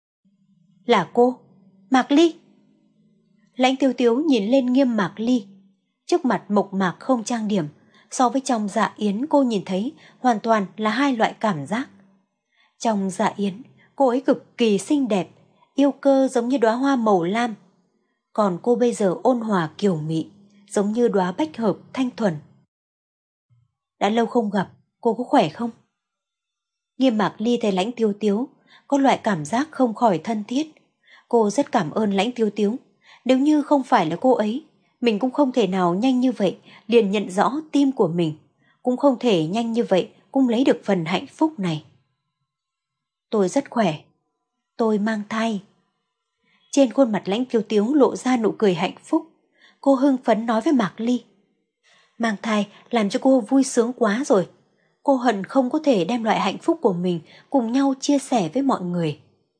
S1: Là cô, Mạc Ly. Lãnh Tiếu Tiếu nhìn lên Nghiêm Mạc Ly, trước mặt mộc mạc không trang điểm, so với trong dạ yến cô nhìn thấy hoàn toàn là hai loại cảm giác. Trong dạ yến, cô ấy cực kỳ xinh đẹp, yêu cơ giống như đóa hoa màu lam. Còn cô bây giờ ôn hòa kiều mị, giống như đóa bách hợp thanh thuần. Đã lâu không gặp, cô có khỏe không? Nghiêm Mạc Ly thấy Lãnh Tiếu Tiếu, có loại cảm giác không khỏi thân thiết. Cô rất cảm ơn Lãnh Tiếu Tiếu. Nếu như không phải là cô ấy, mình cũng không thể nào nhanh như vậy liền nhận rõ tim của mình, cũng không thể nhanh như vậy cũng lấy được phần hạnh phúc này. Tôi rất khỏe, tôi mang thai. Trên khuôn mặt Lãnh Tiếu Tiếu lộ ra nụ cười hạnh phúc. Cô hưng phấn nói với Mạc Ly. Mang thai làm cho cô vui sướng quá rồi. Cô hận không có thể đem loại hạnh phúc của mình cùng nhau chia sẻ với mọi người.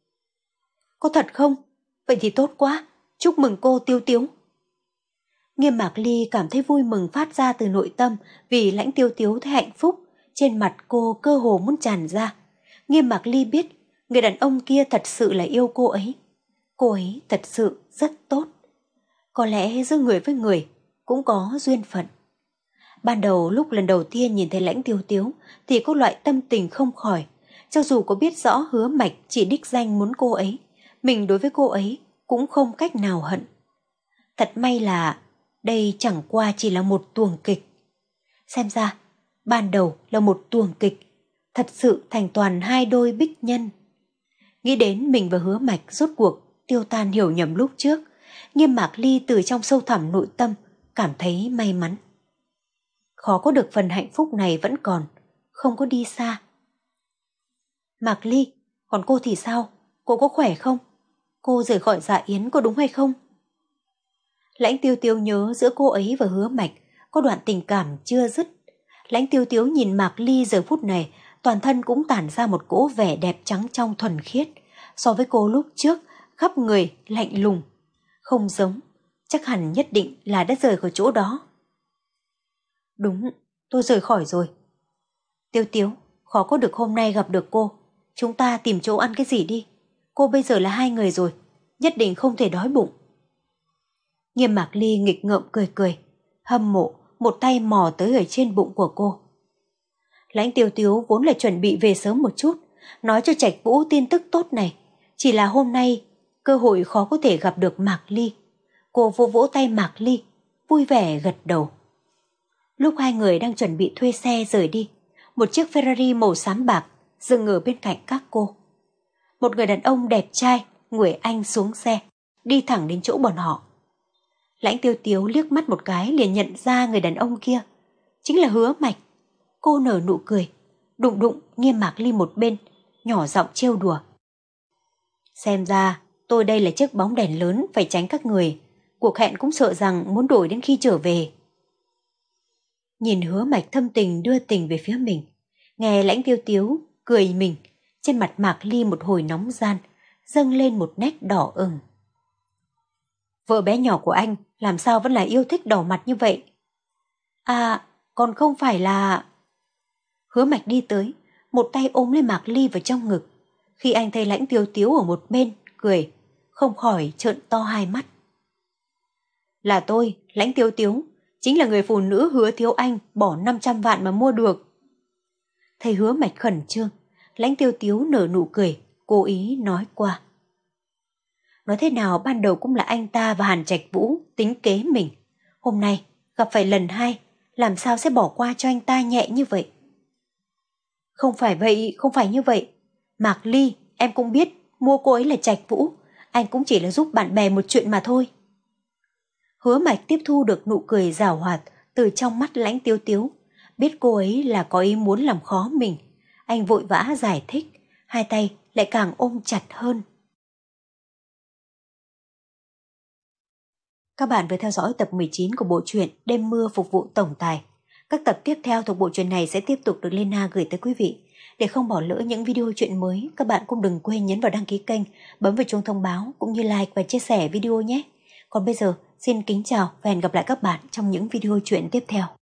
S1: Có thật không? Vậy thì tốt quá, chúc mừng cô Tiếu Tiếu. Nghiêm Mạc Ly cảm thấy vui mừng phát ra từ nội tâm vì Lãnh Tiếu Tiếu thấy hạnh phúc, trên mặt cô cơ hồ muốn tràn ra. Nghiêm Mạc Ly biết người đàn ông kia thật sự là yêu cô ấy. Cô ấy thật sự rất tốt. Có lẽ giữa người với người cũng có duyên phận. Ban đầu lúc lần đầu tiên nhìn thấy Lãnh Tiếu Tiếu thì có loại tâm tình không khỏi. Cho dù có biết rõ Hứa Mạch chỉ đích danh muốn cô ấy, mình đối với cô ấy cũng không cách nào hận. Thật may là đây chẳng qua chỉ là một tuồng kịch. Xem ra, ban đầu là một tuồng kịch, thật sự thành toàn hai đôi bích nhân. Nghĩ đến mình và Hứa Mạch rốt cuộc tiêu tan hiểu nhầm lúc trước, Nghiêm Mạc Ly từ trong sâu thẳm nội tâm cảm thấy may mắn. Khó có được phần hạnh phúc này vẫn còn, không có đi xa. Mạc Ly, còn cô thì sao? Cô có khỏe không? Cô rời khỏi dạ yến có đúng hay không? Lãnh Tiêu Tiếu nhớ giữa cô ấy và Hứa Mạch có đoạn tình cảm chưa dứt. Lãnh Tiêu Tiếu nhìn Mạc Ly giờ phút này, toàn thân cũng tản ra một cỗ vẻ đẹp trắng trong thuần khiết. So với cô lúc trước, khắp người lạnh lùng. Không giống, chắc hẳn nhất định là đã rời khỏi chỗ đó. Đúng, tôi rời khỏi rồi. Tiêu Tiếu, khó có được hôm nay gặp được cô. Chúng ta tìm chỗ ăn cái gì đi. Cô bây giờ là hai người rồi, nhất định không thể đói bụng. Nghiêm Mạc Ly nghịch ngợm cười cười, hâm mộ, một tay mò tới ở trên bụng của cô. Lãnh Tiêu Tiếu vốn là chuẩn bị về sớm một chút, nói cho Trạch Vũ tin tức tốt này. Chỉ là hôm nay, cơ hội khó có thể gặp được Mạc Ly. Cô vỗ vỗ tay Mạc Ly, vui vẻ gật đầu. Lúc hai người đang chuẩn bị thuê xe rời đi, một chiếc Ferrari màu xám bạc dừng ở bên cạnh các cô. Một người đàn ông đẹp trai, người Anh xuống xe, đi thẳng đến chỗ bọn họ. Lãnh Tiêu Tiếu liếc mắt một cái liền nhận ra người đàn ông kia chính là Hứa Mạch. Cô nở nụ cười, đụng đụng Nghiêm Mạc Ly một bên, nhỏ giọng trêu đùa. Xem ra tôi đây là chiếc bóng đèn lớn phải tránh các người, cuộc hẹn cũng sợ rằng muốn đổi đến khi trở về. Nhìn Hứa Mạch thâm tình đưa tình về phía mình, nghe Lãnh Tiêu Tiếu cười mình, trên mặt Mạc Ly một hồi nóng gian, dâng lên một nét đỏ ửng. Vợ bé nhỏ của anh làm sao vẫn là yêu thích đỏ mặt như vậy? À, còn không phải là... Hứa Mạch đi tới, một tay ôm lấy Mạc Ly vào trong ngực, Khi anh thấy Lãnh Tiêu Tiếu ở một bên, cười, không khỏi trợn to hai mắt. Là tôi, Lãnh Tiêu Tiếu, chính là người phụ nữ Hứa Thiếu Anh bỏ năm trăm vạn mà mua được. Thấy Hứa Mạch khẩn trương, Lãnh Tiêu Tiếu nở nụ cười, cố ý nói qua. Nói thế nào ban đầu cũng là anh ta và Hàn Trạch Vũ tính kế mình. Hôm nay gặp phải lần hai, làm sao sẽ bỏ qua cho anh ta nhẹ như vậy? Không phải vậy, không phải như vậy. Mạc Ly, em cũng biết mua cô ấy là Trạch Vũ, anh cũng chỉ là giúp bạn bè một chuyện mà thôi. Hứa Mạch tiếp thu được nụ cười giảo hoạt từ trong mắt Lãnh Tiêu Tiếu, biết cô ấy là có ý muốn làm khó mình. Anh vội vã giải thích, hai tay lại càng ôm chặt hơn. Các bạn vừa theo dõi tập mười chín của bộ truyện Đêm mưa phục vụ tổng tài. Các tập tiếp theo thuộc bộ truyện này sẽ tiếp tục được Lena gửi tới quý vị. Để không bỏ lỡ những video truyện mới, các bạn cũng đừng quên nhấn vào đăng ký kênh, bấm vào chuông thông báo cũng như like và chia sẻ video nhé. Còn bây giờ, xin kính chào và hẹn gặp lại các bạn trong những video truyện tiếp theo.